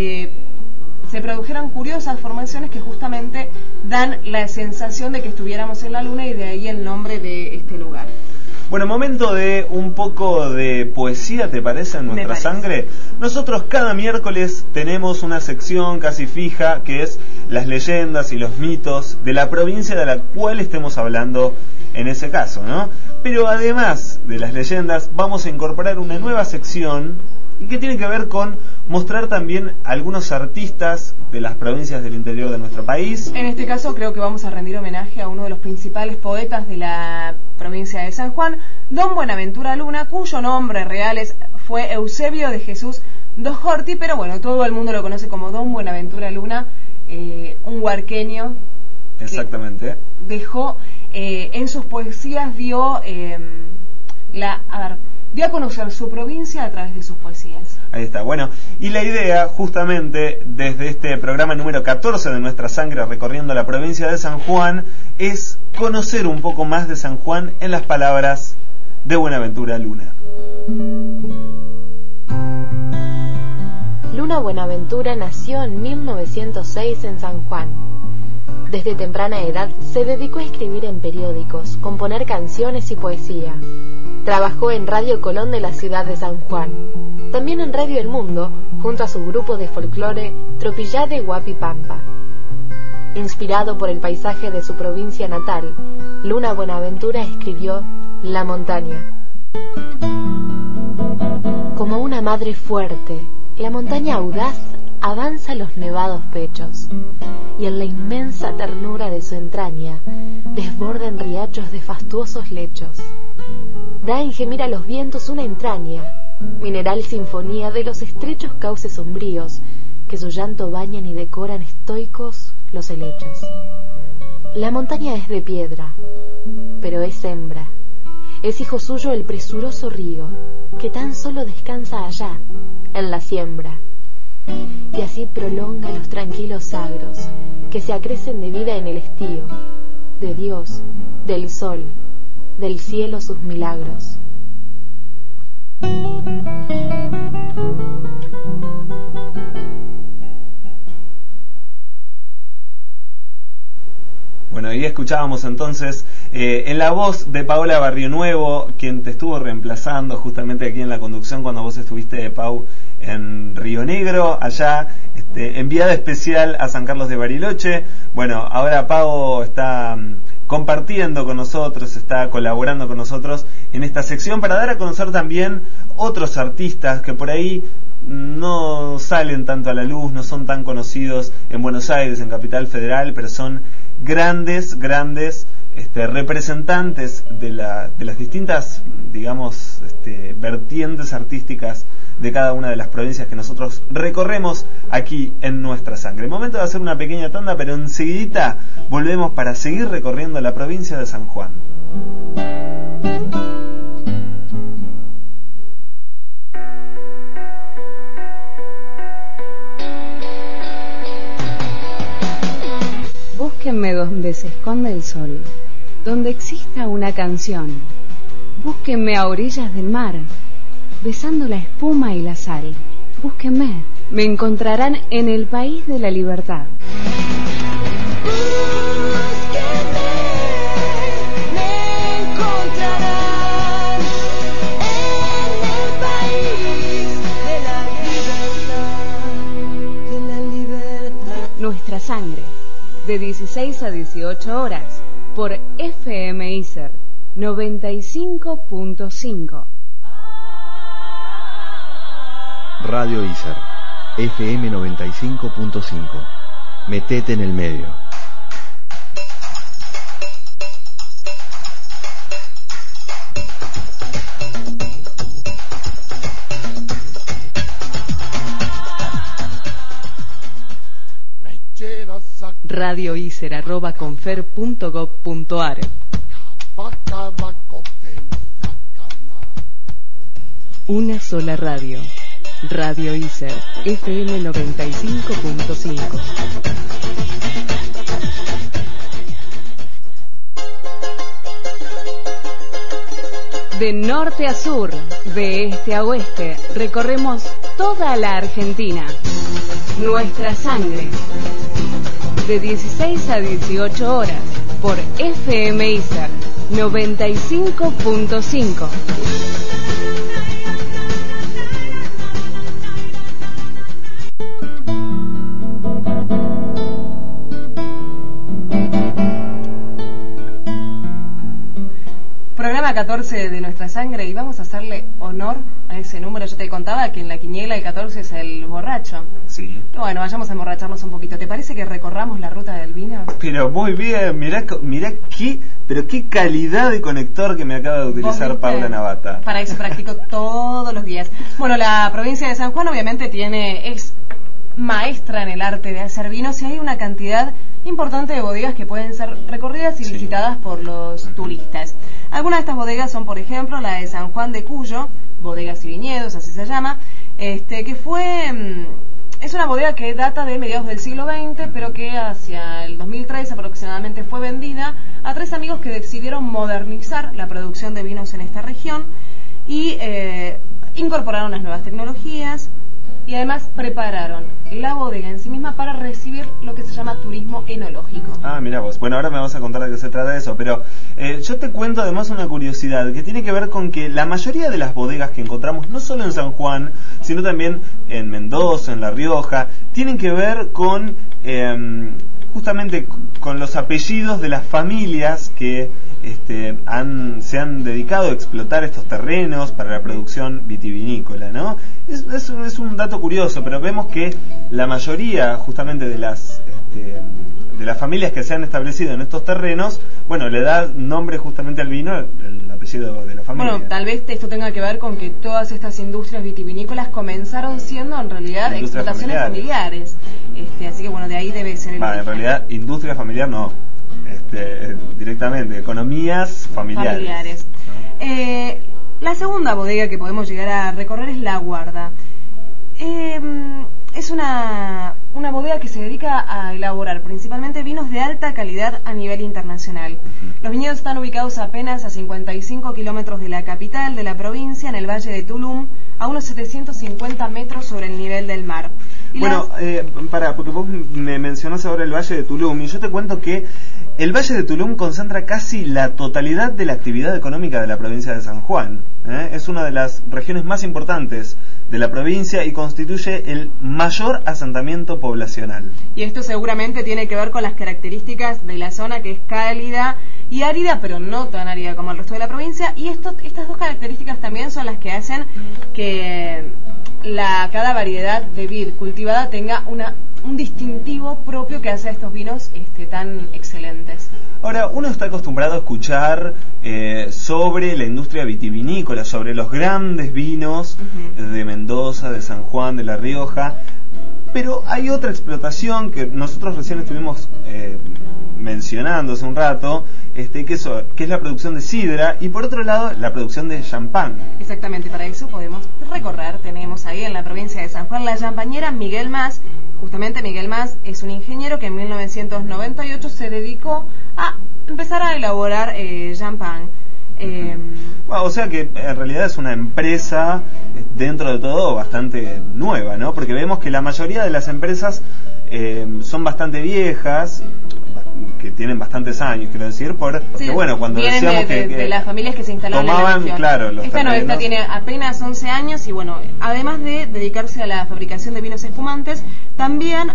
se produjeron curiosas formaciones que justamente dan la sensación de que estuviéramos en la luna, y de ahí el nombre de este lugar. Bueno, momento de un poco de poesía, ¿te parece? En nuestra sangre. Nosotros cada miércoles tenemos una sección casi fija que es las leyendas y los mitos de la provincia de la cual estemos hablando en ese caso, ¿no? Pero además de las leyendas, vamos a incorporar una nueva sección y que tiene que ver con mostrar también algunos artistas de las provincias del interior de nuestro país. En este caso creo que vamos a rendir homenaje a uno de los principales poetas de la provincia de San Juan, don Buenaventura Luna, cuyo nombre real fue Eusebio de Jesús Dojorti, pero bueno, todo el mundo lo conoce como don Buenaventura Luna, un huarqueño. Exactamente. Dejó en sus poesías, dio a conocer su provincia a través de sus poesías. Ahí está, bueno, y la idea justamente desde este programa número 14 de Nuestra Sangre recorriendo la provincia de San Juan es conocer un poco más de San Juan en las palabras de Buenaventura Luna. Luna Buenaventura nació en 1906 en San Juan. Desde temprana edad se dedicó a escribir en periódicos, componer canciones y poesía. Trabajó en Radio Colón de la ciudad de San Juan, también en Radio El Mundo, junto a su grupo de folclore Tropillá de Huapipampa. Inspirado por el paisaje de su provincia natal, Luna Buenaventura escribió La montaña. Como una madre fuerte, la montaña audaz avanza los nevados pechos, y en la inmensa ternura de su entraña desborda en riachos de fastuosos lechos. Da en gemir a los vientos una entraña, mineral sinfonía de los estrechos cauces sombríos que su llanto bañan y decoran estoicos los helechos. La montaña es de piedra, pero es hembra. Es hijo suyo el presuroso río, que tan solo descansa allá, en la siembra. Y así prolonga los tranquilos sagros, que se acrecen de vida en el estío, de Dios, del sol, del cielo sus milagros. Bueno, ahí escuchábamos entonces en la voz de Paola Barrionuevo, quien te estuvo reemplazando justamente aquí en la conducción cuando vos estuviste, Pau, en Río Negro, allá, enviada especial a San Carlos de Bariloche. Bueno, ahora Pau está compartiendo con nosotros, está colaborando con nosotros en esta sección para dar a conocer también otros artistas que por ahí no salen tanto a la luz, no son tan conocidos en Buenos Aires, en Capital Federal, pero son grandes representantes de las distintas, digamos, vertientes artísticas de cada una de las provincias que nosotros recorremos aquí en Nuestra Sangre. Momento de hacer una pequeña tanda, pero enseguidita volvemos para seguir recorriendo la provincia de San Juan. Búsquenme donde se esconde el sol, donde exista una canción. Búsquenme a orillas del mar, besando la espuma y la sal. Búsquenme, me encontrarán en el país de la libertad. Nuestra Sangre, de 16 a 18 horas, por FM ISER 95.5. Radio ISER, FM 95.5. Metete en el medio. radioiser@confer.gov.ar. Una sola radio. Radio ISER, FM 95.5. De norte a sur, de este a oeste, recorremos toda la Argentina. Nuestra Sangre. De 16 a 18 horas, por FM ISER 95.5. Programa 14 de Nuestra Sangre, y vamos a hacerle honor a ese número. Yo te contaba que en la quiniela el 14 es el borracho. Sí. Bueno, vayamos a emborracharnos un poquito. ¿Te parece que recorramos la ruta del vino? Pero muy bien, mirá qué calidad de conector que me acaba de utilizar Paula Navata. Para eso practico todos los días. Bueno, la provincia de San Juan obviamente es maestra en el arte de hacer vinos, y hay una cantidad importante de bodegas que pueden ser recorridas y visitadas por los turistas. Algunas de estas bodegas son, por ejemplo, la de San Juan de Cuyo, Bodegas y Viñedos, así se llama, que es una bodega que data de mediados del siglo XX, pero que hacia el 2003 aproximadamente fue vendida a 3 amigos que decidieron modernizar la producción de vinos en esta región y incorporaron las nuevas tecnologías, y además prepararon la bodega en sí misma para recibir lo que se llama turismo enológico. Ah, mira vos. Bueno, ahora me vas a contar de qué se trata eso, pero yo te cuento además una curiosidad que tiene que ver con que la mayoría de las bodegas que encontramos, no solo en San Juan, sino también en Mendoza, en La Rioja, tienen que ver con justamente con los apellidos de las familias que se han dedicado a explotar estos terrenos para la producción vitivinícola, ¿no? Es un dato curioso, pero vemos que la mayoría justamente de las familias que se han establecido en estos terrenos, bueno, le da nombre justamente al vino el apellido de la familia. Bueno, tal vez esto tenga que ver con que todas estas industrias vitivinícolas comenzaron siendo en realidad explotaciones familiares. Así que bueno, de ahí debe ser el origen. En realidad, industria familiar no. Directamente, economías familiares. ¿No? La segunda bodega que podemos llegar a recorrer es La Guarda. Es una bodega que se dedica a elaborar principalmente vinos de alta calidad a nivel internacional. Los viñedos están ubicados apenas a 55 kilómetros de la capital de la provincia, en el valle de Tulum, a unos 750 metros sobre el nivel del mar. Bueno, porque vos me mencionás ahora el Valle de Tulum, y yo te cuento que el Valle de Tulum concentra casi la totalidad de la actividad económica de la provincia de San Juan. Es una de las regiones más importantes de la provincia y constituye el mayor asentamiento poblacional. Y esto seguramente tiene que ver con las características de la zona, que es cálida y árida, pero no tan árida como el resto de la provincia, y estas dos características también son las que hacen que cada variedad de vid cultivada tenga un distintivo propio que hace a estos vinos tan excelentes. Ahora, uno está acostumbrado a escuchar sobre la industria vitivinícola, sobre los grandes vinos de Mendoza, de San Juan, de La Rioja, pero hay otra explotación que nosotros recién estuvimos mencionando hace un rato, que es la producción de sidra, y por otro lado la producción de champán. Exactamente, para eso podemos recorrer, tenemos ahí en la provincia de San Juan la champañera Miguel Mas. Justamente Miguel Mas es un ingeniero que en 1998 se dedicó a empezar a elaborar champán. O sea que en realidad es una empresa dentro de todo bastante nueva, ¿no? Porque vemos que la mayoría de las empresas son bastante viejas, que tienen bastantes años, quiero decir, porque bueno, cuando decíamos de las familias que se instalaron en la región. Claro, esta tiene apenas 11 años y bueno, además de dedicarse a la fabricación de vinos espumantes, también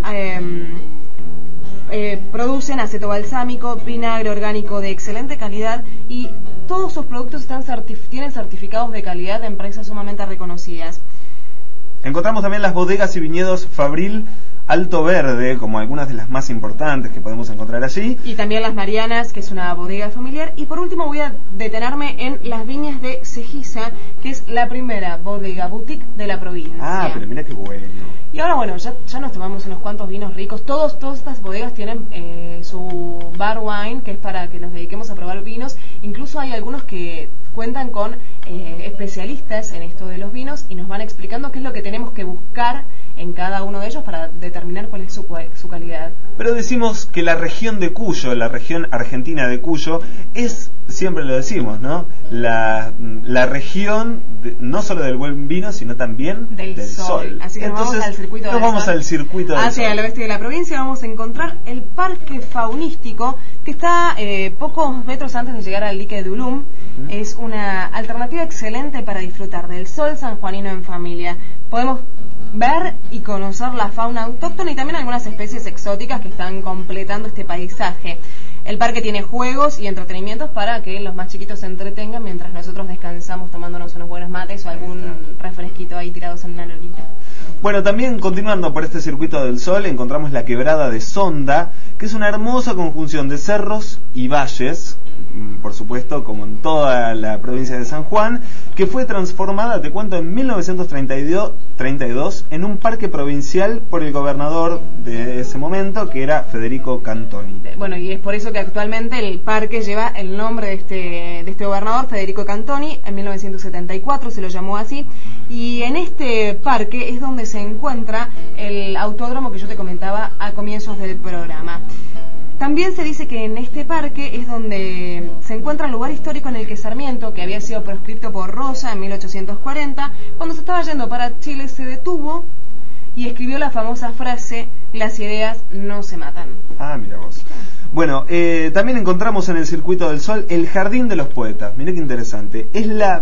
producen aceto balsámico, vinagre orgánico de excelente calidad, y todos sus productos tienen certificados de calidad de empresas sumamente reconocidas. Encontramos también las bodegas y viñedos Fabril Alto Verde, como algunas de las más importantes que podemos encontrar allí. Y también Las Marianas, que es una bodega familiar. Y por último voy a detenerme en las viñas de Cejiza, que es la primera bodega boutique de la provincia. Ah, pero mira qué bueno. Y ahora bueno, ya nos tomamos unos cuantos vinos ricos. Todas estas bodegas tienen su bar wine, que es para que nos dediquemos a probar vinos. Incluso hay algunos que cuentan con especialistas en esto de los vinos y nos van explicando qué es lo que tenemos que buscar en cada uno de ellos para determinar cuál es su calidad. Pero decimos que la región de Cuyo, la región argentina de Cuyo, es, siempre lo decimos, ¿no? La región no solo del buen vino, sino también del sol. Así que entonces, vamos al circuito del sol. Vamos al circuito del sol. Hacia el oeste de la provincia vamos a encontrar el parque faunístico, que está pocos metros antes de llegar al dique de Ulum. Es una alternativa excelente para disfrutar del sol sanjuanino en familia. Podemos ver y conocer la fauna autóctona y también algunas especies exóticas que están completando este paisaje. El parque tiene juegos y entretenimientos para que los más chiquitos se entretengan mientras nosotros descansamos tomándonos unos buenos mates o algún refresquito ahí tirados en una lorita. Bueno, también continuando por este circuito del sol encontramos la quebrada de Sonda, que es una hermosa conjunción de cerros y valles, por supuesto, como en toda la provincia de San Juan, que fue transformada, te cuento, en 1932 en un parque provincial por el gobernador de ese momento, que era Federico Cantoni. Bueno, y es por eso que actualmente el parque lleva el nombre de este gobernador, Federico Cantoni. En 1974 se lo llamó así, y en este parque es donde se encuentra el autódromo que yo te comentaba a comienzos del programa. También se dice que en este parque es donde se encuentra el lugar histórico en el que Sarmiento, que había sido proscripto por Rosa en 1840, cuando se estaba yendo para Chile se detuvo y escribió la famosa frase: las ideas no se matan. Ah, mira vos. Bueno, también encontramos en el Circuito del Sol el Jardín de los Poetas. Mirá qué interesante. Es la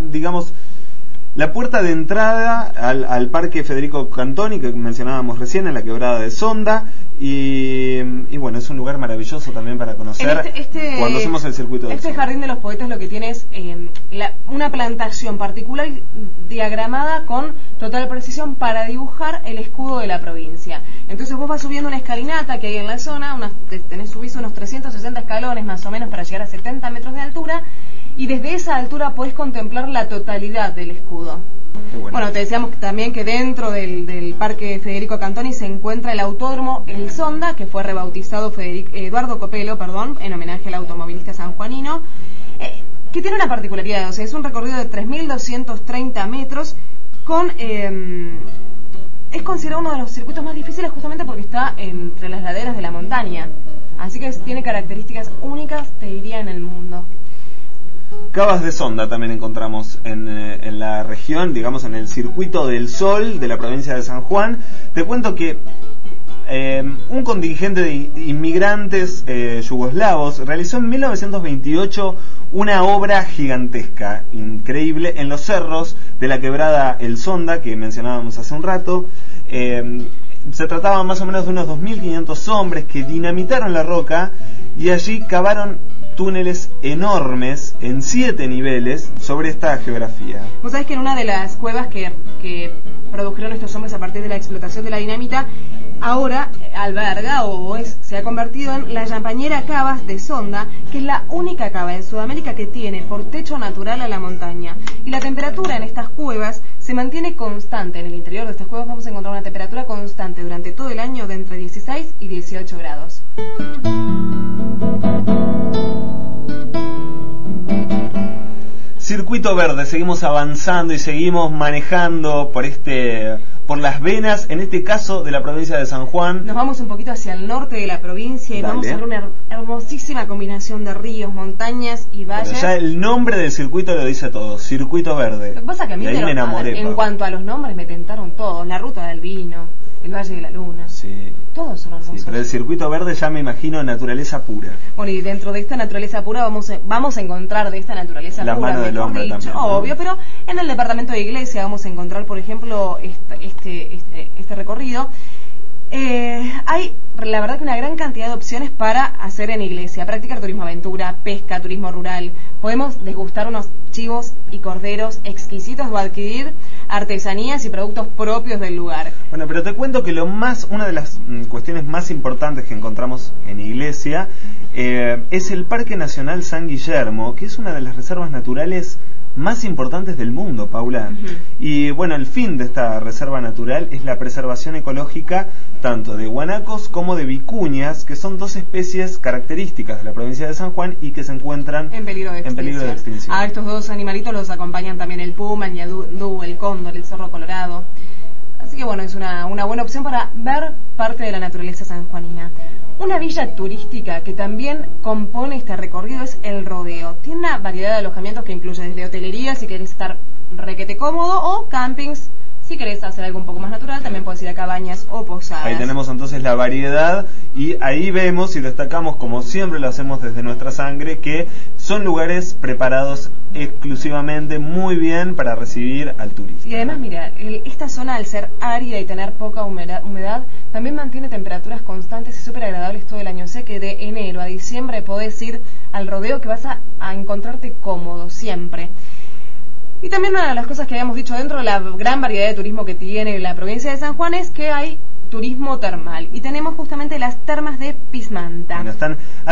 puerta de entrada al Parque Federico Cantoni, que mencionábamos recién, en la quebrada de Sonda, y bueno, es un lugar maravilloso también para conocer cuando hacemos el Circuito del Sol. Este Jardín de los Poetas lo que tiene es una plantación particular diagramada con total precisión para dibujar el escudo de la provincia. Entonces vos vas subiendo una escalinata que hay en la zona, subís unos 360 escalones más o menos para llegar a 70 metros de altura, y desde esa altura podés contemplar la totalidad del escudo. Bueno, te decíamos también que dentro del Parque Federico Cantoni se encuentra el autódromo El Sonda, que fue rebautizado Eduardo Copelo, en homenaje al automovilista sanjuanino, que tiene una particularidad, o sea, es un recorrido de 3.230 metros es considerado uno de los circuitos más difíciles justamente porque está entre las laderas de la montaña, así que tiene características únicas, te diría, en el mundo. Cavas de Sonda también encontramos en la región, digamos en el Circuito del Sol de la provincia de San Juan. Te cuento que un contingente de inmigrantes yugoslavos realizó en 1928 una obra gigantesca, increíble, en los cerros de la quebrada El Sonda, que mencionábamos hace un rato. Se trataba más o menos de unos 2.500 hombres que dinamitaron la roca y allí cavaron túneles enormes en 7 niveles sobre esta geografía. Vos sabés que en una de las cuevas que produjeron estos hombres a partir de la explotación de la dinamita, ahora alberga se ha convertido en la Champañera Cavas de Sonda, que es la única cava en Sudamérica que tiene por techo natural a la montaña. Y la temperatura en estas cuevas se mantiene constante. En el interior de estas cuevas vamos a encontrar una temperatura constante durante todo el año de entre 16 y 18 grados. Circuito Verde, seguimos avanzando y seguimos manejando por las venas, en este caso de la provincia de San Juan. Nos vamos un poquito hacia el norte de la provincia y Dale. vamos a ver una hermosísima combinación de ríos, montañas y valles. Pero ya el nombre del circuito lo dice todo, Circuito Verde. Lo que pasa es que a mí me enamoré, en cuanto a los nombres me tentaron todos, la Ruta del Vino, el Valle de la Luna. Sí. Todos son hermosos. Sí, pero el Circuito Verde ya me imagino naturaleza pura. Bueno, y dentro de esta naturaleza pura vamos a encontrar de esta naturaleza la pura, mano del hombre dicho, también, ¿no? obvio, pero en el departamento de Iglesia vamos a encontrar, por ejemplo, este recorrido. Hay, la verdad, que una gran cantidad de opciones para hacer en Iglesia: practicar turismo aventura, pesca, turismo rural. Podemos degustar unos chivos y corderos exquisitos o adquirir artesanías y productos propios del lugar. Bueno, pero te cuento que una de las cuestiones más importantes que encontramos en Iglesia es el Parque Nacional San Guillermo, que es una de las reservas naturales más importantes del mundo, Paula. Uh-huh. Y bueno, el fin de esta reserva natural es la preservación ecológica tanto de guanacos como de vicuñas, que son 2 especies características de la provincia de San Juan y que se encuentran en peligro de extinción. A estos 2 animalitos los acompañan también el puma, el ñandú, el cóndor, el zorro colorado. Así que bueno, es una buena opción para ver parte de la naturaleza sanjuanina. Una villa turística que también compone este recorrido es El Rodeo. Tiene una variedad de alojamientos que incluye desde hotelería, si querés estar requete cómodo, o campings. Si querés hacer algo un poco más natural, también puedes ir a cabañas o posadas. Ahí tenemos entonces la variedad y ahí vemos y destacamos, como siempre lo hacemos desde Nuestra Sangre, que son lugares preparados exclusivamente muy bien para recibir al turista. Y además, mira, esta zona, al ser árida y tener poca humedad, también mantiene temperaturas constantes y súper agradables todo el año. O sea que de enero a diciembre podés ir al rodeo, que vas a encontrarte cómodo siempre. Y también una de las cosas que habíamos dicho dentro de la gran variedad de turismo que tiene la provincia de San Juan es que hay turismo termal. Y tenemos justamente las termas de Pismanta. Bueno, están a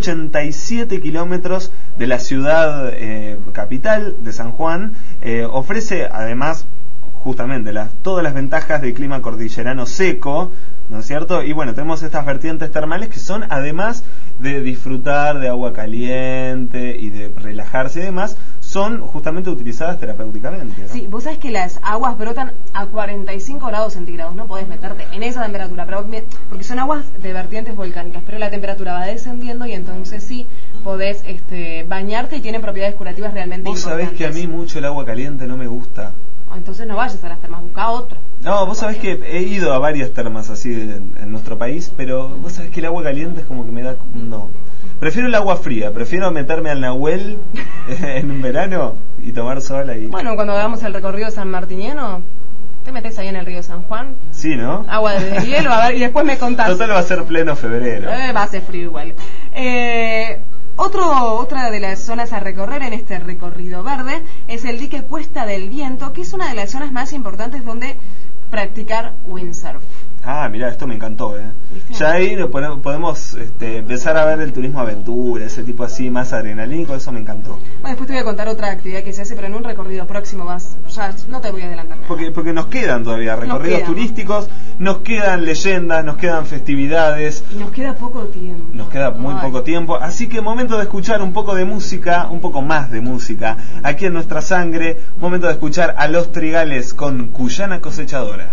187 kilómetros de la ciudad capital de San Juan. Ofrece además justamente todas las ventajas del clima cordillerano seco, ¿no es cierto? Y bueno, tenemos estas vertientes termales que son, además de disfrutar de agua caliente y de relajarse y demás, son justamente utilizadas terapéuticamente, ¿no? Sí, vos sabés que las aguas brotan a 45 grados centígrados, no podés meterte en esa temperatura, porque son aguas de vertientes volcánicas, pero la temperatura va descendiendo y entonces sí podés bañarte, y tienen propiedades curativas realmente importantes. Vos sabés que a mí mucho el agua caliente no me gusta. Entonces no vayas a las termas, busca otro. No, vos sabés que he ido a varias termas así en nuestro país, pero vos sabés que el agua caliente es como que me da... No. Prefiero el agua fría, prefiero meterme al Nahuel en un verano y tomar sol ahí. Bueno, cuando hagamos el recorrido San Martiniano, te metes ahí en el río San Juan. Sí, ¿no? Agua de hielo, a ver, y después me contás. Total va a ser pleno febrero. Va a ser frío igual. Otra de las zonas a recorrer en este recorrido verde es el dique Cuesta del Viento, que es una de las zonas más importantes donde practicar windsurf. Ah, mirá, esto me encantó, ¿Viste? Ya ahí podemos empezar a ver el turismo aventura, ese tipo así más adrenalínico, eso me encantó. Bueno, después te voy a contar otra actividad que se hace, pero en un recorrido próximo más, ya no te voy a adelantar nada. Porque nos quedan todavía recorridos turísticos, nos quedan leyendas, nos quedan festividades. Y nos queda poco tiempo. Nos queda muy poco tiempo, así que momento de escuchar un poco de música, un poco más de música, aquí en Nuestra Sangre, momento de escuchar a Los Trigales con Cuyana Cosechadora.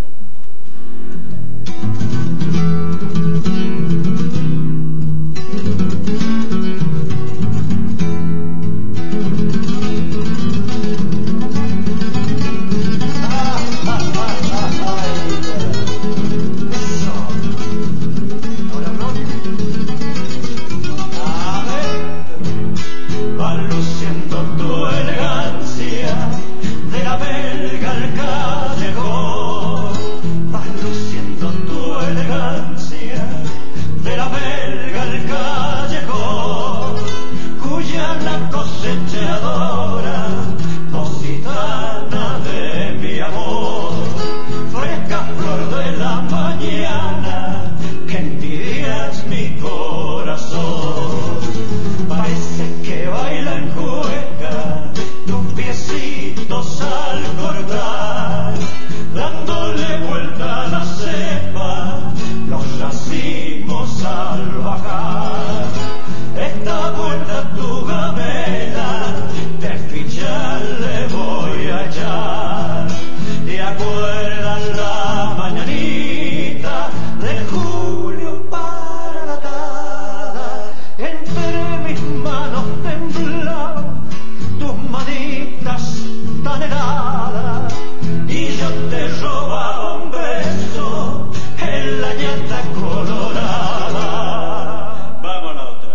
al cortar, dándole vuelta a la cepa, los racimos al bajar. Esta vuelta a tu gamela, de ficha le voy a echar. ¿Te acuerdas la mañanita de julio para la tarde? Entre mis manos temblaban tus manitas tan heladas, y yo te robaba un beso en la llanta colorada. Vamos a la otra.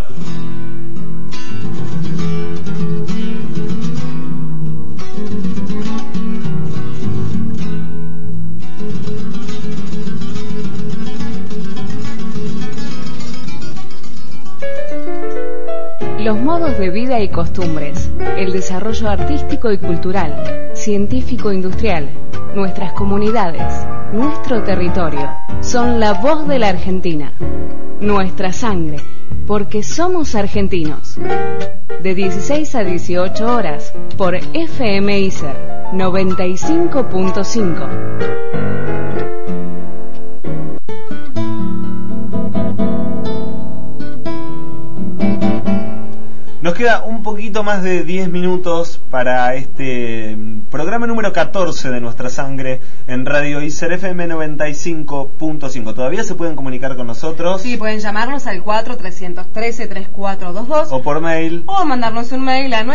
Los modos de vida y costumbres, el desarrollo artístico y cultural, científico-industrial, nuestras comunidades, nuestro territorio, son la voz de la Argentina. Nuestra sangre, porque somos argentinos. De 16 a 18 horas, por FM ISER 95.5. Nos queda un poquito más de 10 minutos para este programa número 14 de Nuestra Sangre en Radio ISER FM 95.5. ¿Todavía se pueden comunicar con nosotros? Sí, pueden llamarnos al 4313-3422 o por mail, o mandarnos un mail a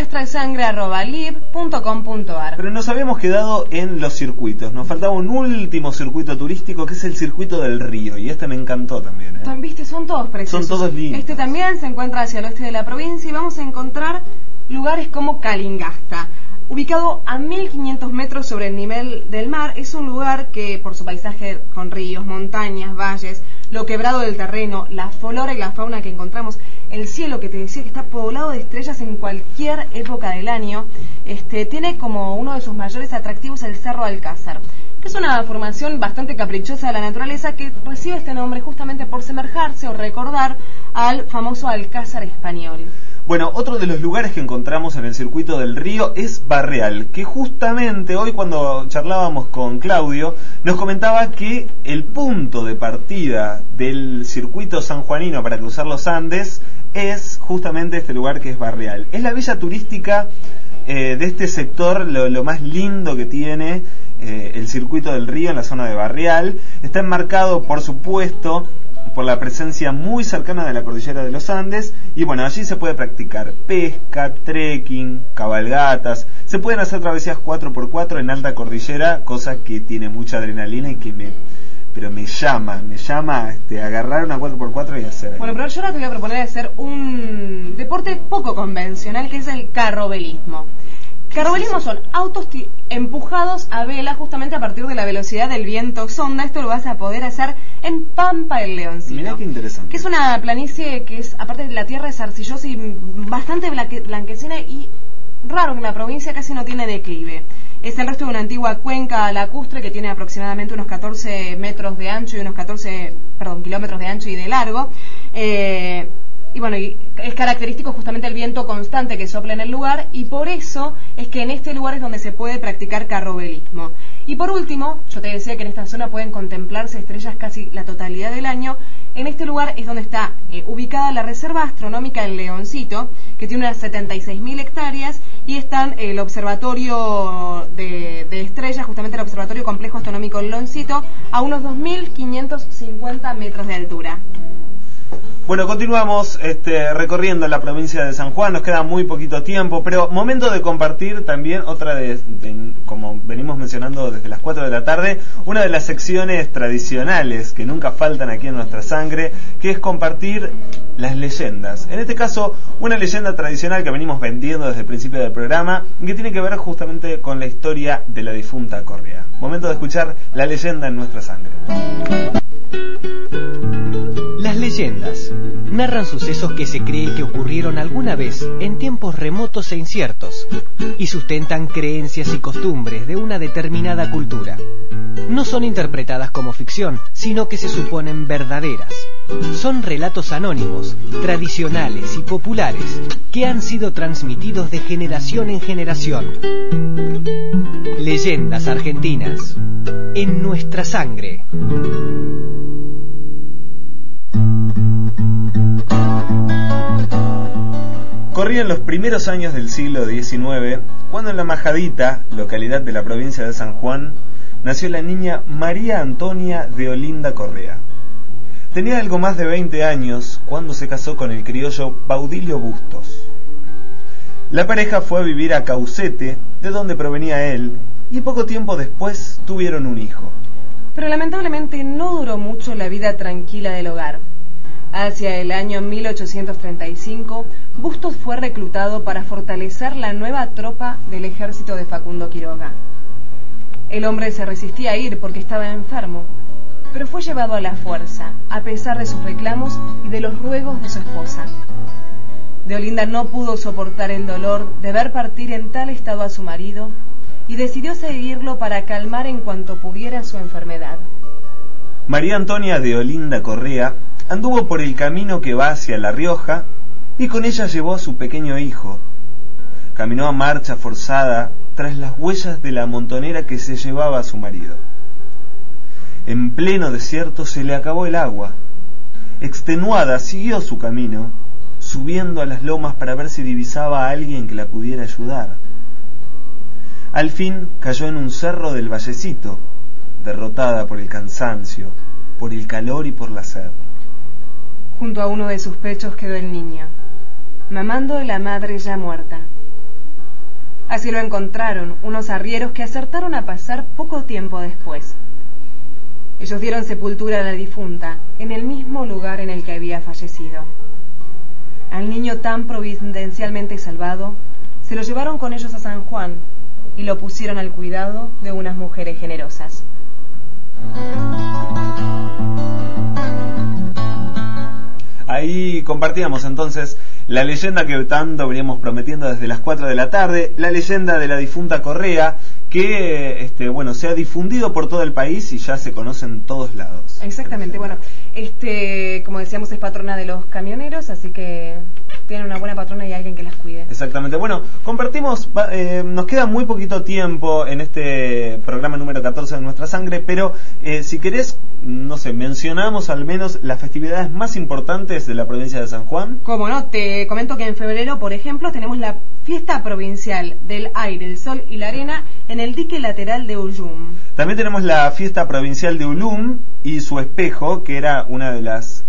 nuestrasangre@lib.com.ar. Pero nos habíamos quedado en los circuitos. Nos faltaba un último circuito turístico, que es el circuito del río, y este me encantó también, ¿eh? ¿Viste? Son todos preciosos. Son todos lindos. Este también se encuentra hacia el oeste de la provincia y vamos a encontrar lugares como Calingasta, ubicado a 1500 metros sobre el nivel del mar. Es un lugar que, por su paisaje con ríos, montañas, valles, lo quebrado del terreno, la flora y la fauna que encontramos, el cielo que te decía que está poblado de estrellas en cualquier época del año, tiene como uno de sus mayores atractivos el Cerro Alcázar, que es una formación bastante caprichosa de la naturaleza que recibe este nombre justamente por semejarse o recordar al famoso Alcázar español. Bueno, otro de los lugares que encontramos en el circuito del río es Barreal, que justamente hoy, cuando charlábamos con Claudio, nos comentaba que el punto de partida del circuito sanjuanino para cruzar los Andes es justamente este lugar que es Barreal. Es la villa turística de este sector, lo más lindo que tiene el circuito del río en la zona de Barreal. Está enmarcado, por supuesto, por la presencia muy cercana de la cordillera de los Andes, y bueno, allí se puede practicar pesca, trekking, cabalgatas, se pueden hacer travesías 4x4 en alta cordillera, cosa que tiene mucha adrenalina y que me llama agarrar una 4x4 y hacer. Bueno, pero yo ahora te voy a proponer hacer un deporte poco convencional, que es el carrobelismo. Carrobelismo son autos empujados a vela justamente a partir de la velocidad del viento sonda. Esto lo vas a poder hacer en Pampa del Leoncito. Mirá qué interesante. Que es una planicie que es, aparte de la tierra, es arcillosa y bastante blanquecina, y raro que en la provincia casi no tiene declive. Es el resto de una antigua cuenca lacustre que tiene aproximadamente unos 14 metros de ancho y kilómetros de ancho y de largo. Y bueno, y es característico justamente el viento constante que sopla en el lugar, y por eso es que en este lugar es donde se puede practicar carrobelismo. Y por último, yo te decía que en esta zona pueden contemplarse estrellas casi la totalidad del año. En este lugar es donde está ubicada la Reserva Astronómica del Leoncito, que tiene unas 76.000 hectáreas, y están el observatorio de estrellas, justamente el Observatorio Complejo Astronómico del Leoncito, a unos 2.550 metros de altura. Bueno, continuamos recorriendo la provincia de San Juan. Nos queda muy poquito tiempo, pero momento de compartir también otra como venimos mencionando desde las 4 de la tarde, una de las secciones tradicionales que nunca faltan aquí en Nuestra Sangre, que es compartir las leyendas. En este caso, una leyenda tradicional que venimos vendiendo desde el principio del programa, que tiene que ver justamente con la historia de la difunta Correa. Momento de escuchar la leyenda en Nuestra Sangre. Las leyendas narran sucesos que se cree que ocurrieron alguna vez en tiempos remotos e inciertos, y sustentan creencias y costumbres de una determinada cultura. No son interpretadas como ficción, sino que se suponen verdaderas. Son relatos anónimos, tradicionales y populares que han sido transmitidos de generación en generación. Leyendas argentinas, en nuestra sangre. Corrían los primeros años del siglo XIX, cuando en La Majadita, localidad de la provincia de San Juan, nació la niña María Antonia de Olinda Correa. Tenía algo más de 20 años cuando se casó con el criollo Baudilio Bustos. La pareja fue a vivir a Caucete, de donde provenía él, y poco tiempo después tuvieron un hijo. Pero lamentablemente no duró mucho la vida tranquila del hogar. Hacia el año 1835, Bustos fue reclutado para fortalecer la nueva tropa del ejército de Facundo Quiroga. El hombre se resistía a ir porque estaba enfermo, pero fue llevado a la fuerza, a pesar de sus reclamos y de los ruegos de su esposa. De Olinda no pudo soportar el dolor de ver partir en tal estado a su marido y decidió seguirlo para calmar en cuanto pudiera su enfermedad. María Antonia de Olinda Correa anduvo por el camino que va hacia La Rioja y con ella llevó a su pequeño hijo. Caminó a marcha forzada tras las huellas de la montonera que se llevaba a su marido. En pleno desierto se le acabó el agua. Extenuada siguió su camino, subiendo a las lomas para ver si divisaba a alguien que la pudiera ayudar. Al fin cayó en un cerro del Vallecito, derrotada por el cansancio, por el calor y por la sed. Junto a uno de sus pechos quedó el niño, mamando de la madre ya muerta. Así lo encontraron unos arrieros que acertaron a pasar poco tiempo después. Ellos dieron sepultura a la difunta en el mismo lugar en el que había fallecido. Al niño tan providencialmente salvado, se lo llevaron con ellos a San Juan y lo pusieron al cuidado de unas mujeres generosas. Ahí compartíamos entonces la leyenda que tanto veníamos prometiendo desde las 4 de la tarde, la leyenda de la difunta Correa, que se ha difundido por todo el país y ya se conoce en todos lados. Exactamente, bueno, como decíamos, es patrona de los camioneros, así que tienen una buena patrona y alguien que las cuide. Exactamente, bueno, compartimos, nos queda muy poquito tiempo en este programa número 14 de Nuestra Sangre, pero si querés, no sé, mencionamos al menos las festividades más importantes de la provincia de San Juan. Cómo no, te comento que en febrero, por ejemplo, tenemos la fiesta provincial del aire, el sol y la arena en el dique lateral de Ullum. También tenemos la fiesta provincial de Ulum y su espejo, que era una de las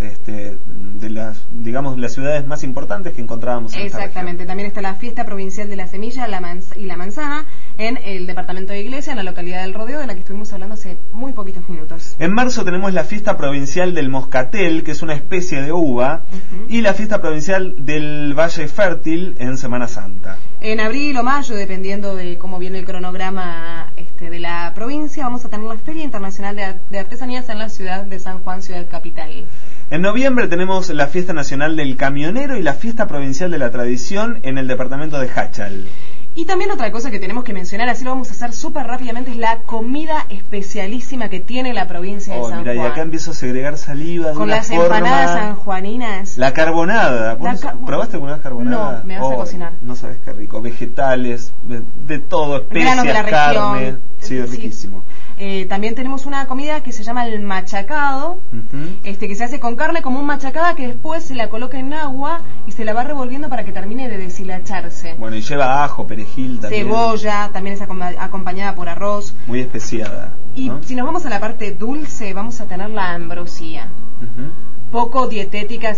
digamos, las ciudades más importantes que encontrábamos en Exactamente, esta región. También está la fiesta provincial de la semilla y la manzana en el departamento de Iglesia, en la localidad del Rodeo, de la que estuvimos hablando hace muy poquitos minutos. En marzo tenemos la fiesta provincial del Moscatel, que es una especie de uva, y la fiesta provincial del Valle Fértil en Semana Santa. En abril o mayo, dependiendo de cómo viene el cronograma de la provincia, vamos a tener la Feria Internacional de Artesanías en la ciudad de San Juan, ciudad capital. En noviembre tenemos la Fiesta Nacional del Camionero y la Fiesta Provincial de la Tradición en el departamento de Jáchal. Y también otra cosa que tenemos que mencionar, así lo vamos a hacer súper rápidamente, es la comida especialísima que tiene la provincia de San Juan. Y acá empiezo a segregar saliva con las empanadas sanjuaninas. La carbonada. ¿Probaste alguna vez carbonada? No, me vas a cocinar. No sabes qué rico. Vegetales, de todo, especias, de la carne. Región. Sí, riquísimo. También tenemos una comida que se llama el machacado, que se hace con carne como un machacada que después se la coloca en agua y se la va revolviendo para que termine de deshilacharse. Bueno, y lleva ajo, perejil también. Cebolla, también es acompañada por arroz. Muy especiada. Y si nos vamos a la parte dulce, vamos a tener la ambrosía. Poco dietética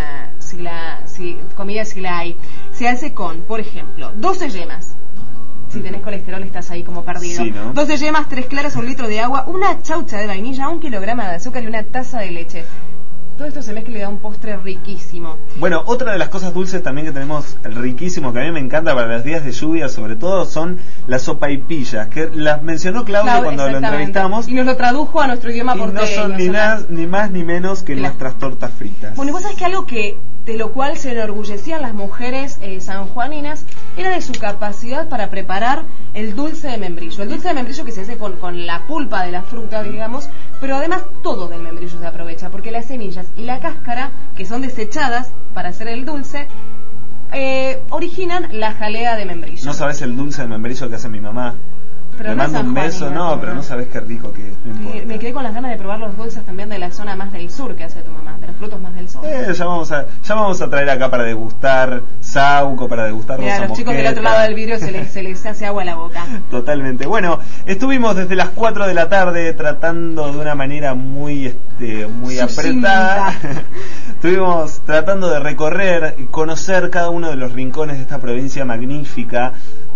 comida si la hay. Se hace con, por ejemplo, 12 yemas. Si tenés colesterol estás ahí como perdido. Sí, ¿no? 12 yemas, 3 claras, 1 litro de agua, una chaucha de vainilla, 1 kilogramo de azúcar y una taza de leche. Todo esto se mezcla y le da un postre riquísimo. Bueno, otra de las cosas dulces también que tenemos riquísimo, que a mí me encanta para los días de lluvia sobre todo, son las sopaipillas, que las mencionó Claudio cuando lo entrevistamos. Y nos lo tradujo a nuestro idioma porteño. No son ni más ni menos que nuestras tortas fritas. Bueno, y vos sabés que algo de lo cual se enorgullecían las mujeres sanjuaninas era de su capacidad para preparar el dulce de membrillo. El dulce de membrillo que se hace con la pulpa de la fruta, digamos, pero además todo del membrillo se aprovecha, porque las semillas y la cáscara, que son desechadas para hacer el dulce, originan la jalea de membrillo. ¿No sabes el dulce de membrillo que hace mi mamá? Pero me no manda un beso, no, pero no sabes qué rico que es. No me quedé con las ganas de probar los dulces también de la zona más del sur que hace tu mamá, de los frutos más del sur. Ya vamos a traer acá para degustar sauco, para degustar rosa los chicos del otro lado del vidrio se les hace agua a la boca. Totalmente. Bueno, estuvimos desde las 4 de la tarde tratando de una manera muy apretada. Estuvimos tratando de recorrer y conocer cada uno de los rincones de esta provincia magnífica,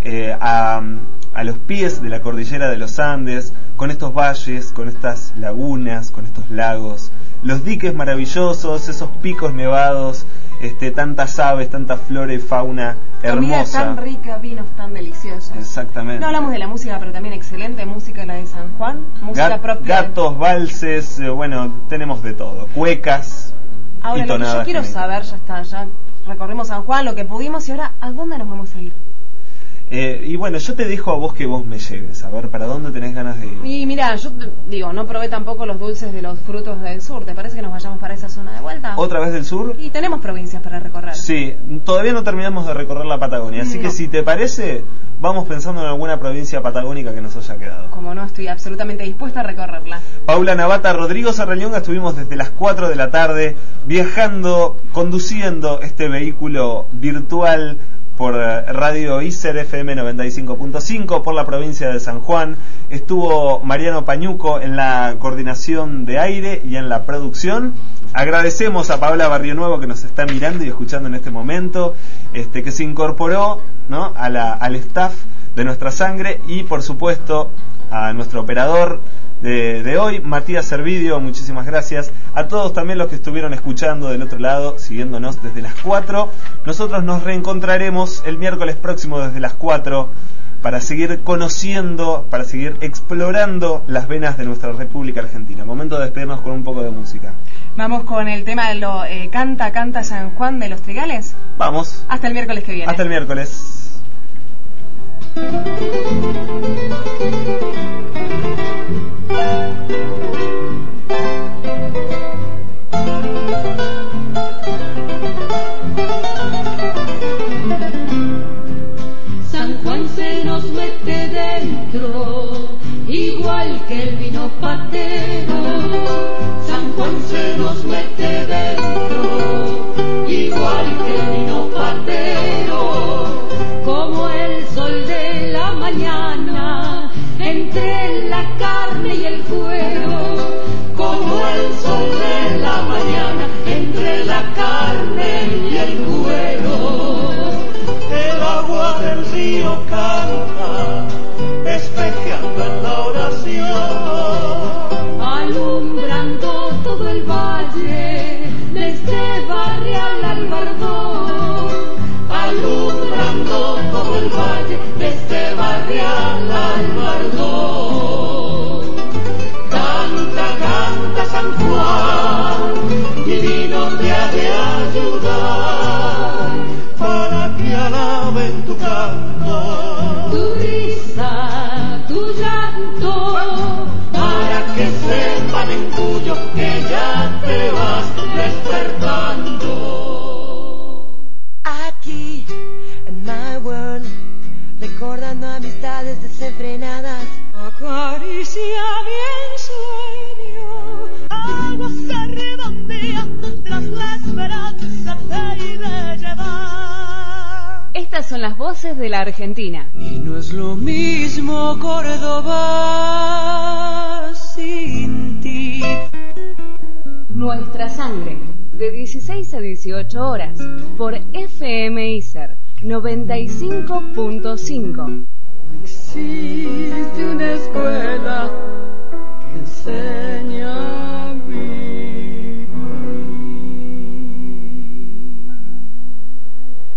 a los pies de la cordillera de los Andes, con estos valles, con estas lagunas, con estos lagos, los diques maravillosos, esos picos nevados, tantas aves, tanta flora y fauna hermosa. Comida tan rica, vinos tan deliciosos. Exactamente. No hablamos de la música, pero también excelente música la de San Juan, música propia. Gatos, valses, tenemos de todo, cuecas. Ahora, lo que yo quiero saber, ya recorrimos San Juan, lo que pudimos, y ahora, ¿a dónde nos vamos a ir? Y bueno, yo te dejo a vos que vos me lleves, a ver, ¿para dónde tenés ganas de ir? Y mira, yo digo, no probé tampoco los dulces de los frutos del sur, ¿te parece que nos vayamos para esa zona de vuelta? ¿Otra vez del sur? Y tenemos provincias para recorrer. Sí, todavía no terminamos de recorrer la Patagonia, así que si te parece, vamos pensando en alguna provincia patagónica que nos haya quedado. Como no, estoy absolutamente dispuesta a recorrerla. Paula Navata, Rodrigo Sarrañonga, estuvimos desde las 4 de la tarde viajando, conduciendo este vehículo virtual por Radio ISER FM 95.5 por la provincia de San Juan. Estuvo Mariano Pañuco en la coordinación de aire y en la producción. Agradecemos a Paola Barrionuevo que nos está mirando y escuchando en este momento, que se incorporó, ¿no?, al staff de Nuestra Sangre, y por supuesto a nuestro operador de hoy, Matías Servidio. Muchísimas gracias a todos también los que estuvieron escuchando del otro lado, siguiéndonos desde las 4. Nosotros nos reencontraremos el miércoles próximo desde las 4 para seguir conociendo, para seguir explorando las venas de nuestra República Argentina. Momento de despedirnos con un poco de música. Vamos con el tema de Canta, Canta San Juan de los Trigales. Vamos. Hasta el miércoles que viene. Hasta el miércoles. San Juan se nos mete dentro, igual que el vino patero. San Juan se nos mete dentro, igual que el vino patero. Como el sol de la mañana, entre la carne y el cuero. Como el sol de la mañana, entre la carne y el cuero. El agua del río canta, espejeando en la oración, alumbrando todo el valle, desde Barrial al Bardón, alumbrando todo el valle, desde Barrial al Bardón. Canta, canta San Juan, divino te ha de ayudar, para que alaben tu canto, tu risa, tu llanto, para que sepan en Cuyo que ya te vas despertando. Aquí, en my world, recordando amistades desenfrenadas, acaricia mi ensueño, algo se redondea tras la esperanza de ir de llevar. Estas son las voces de la Argentina. Y no es lo mismo Córdoba sin ti. Nuestra Sangre, de 16 a 18 horas, por FM ISER 95.5. Existe una escuela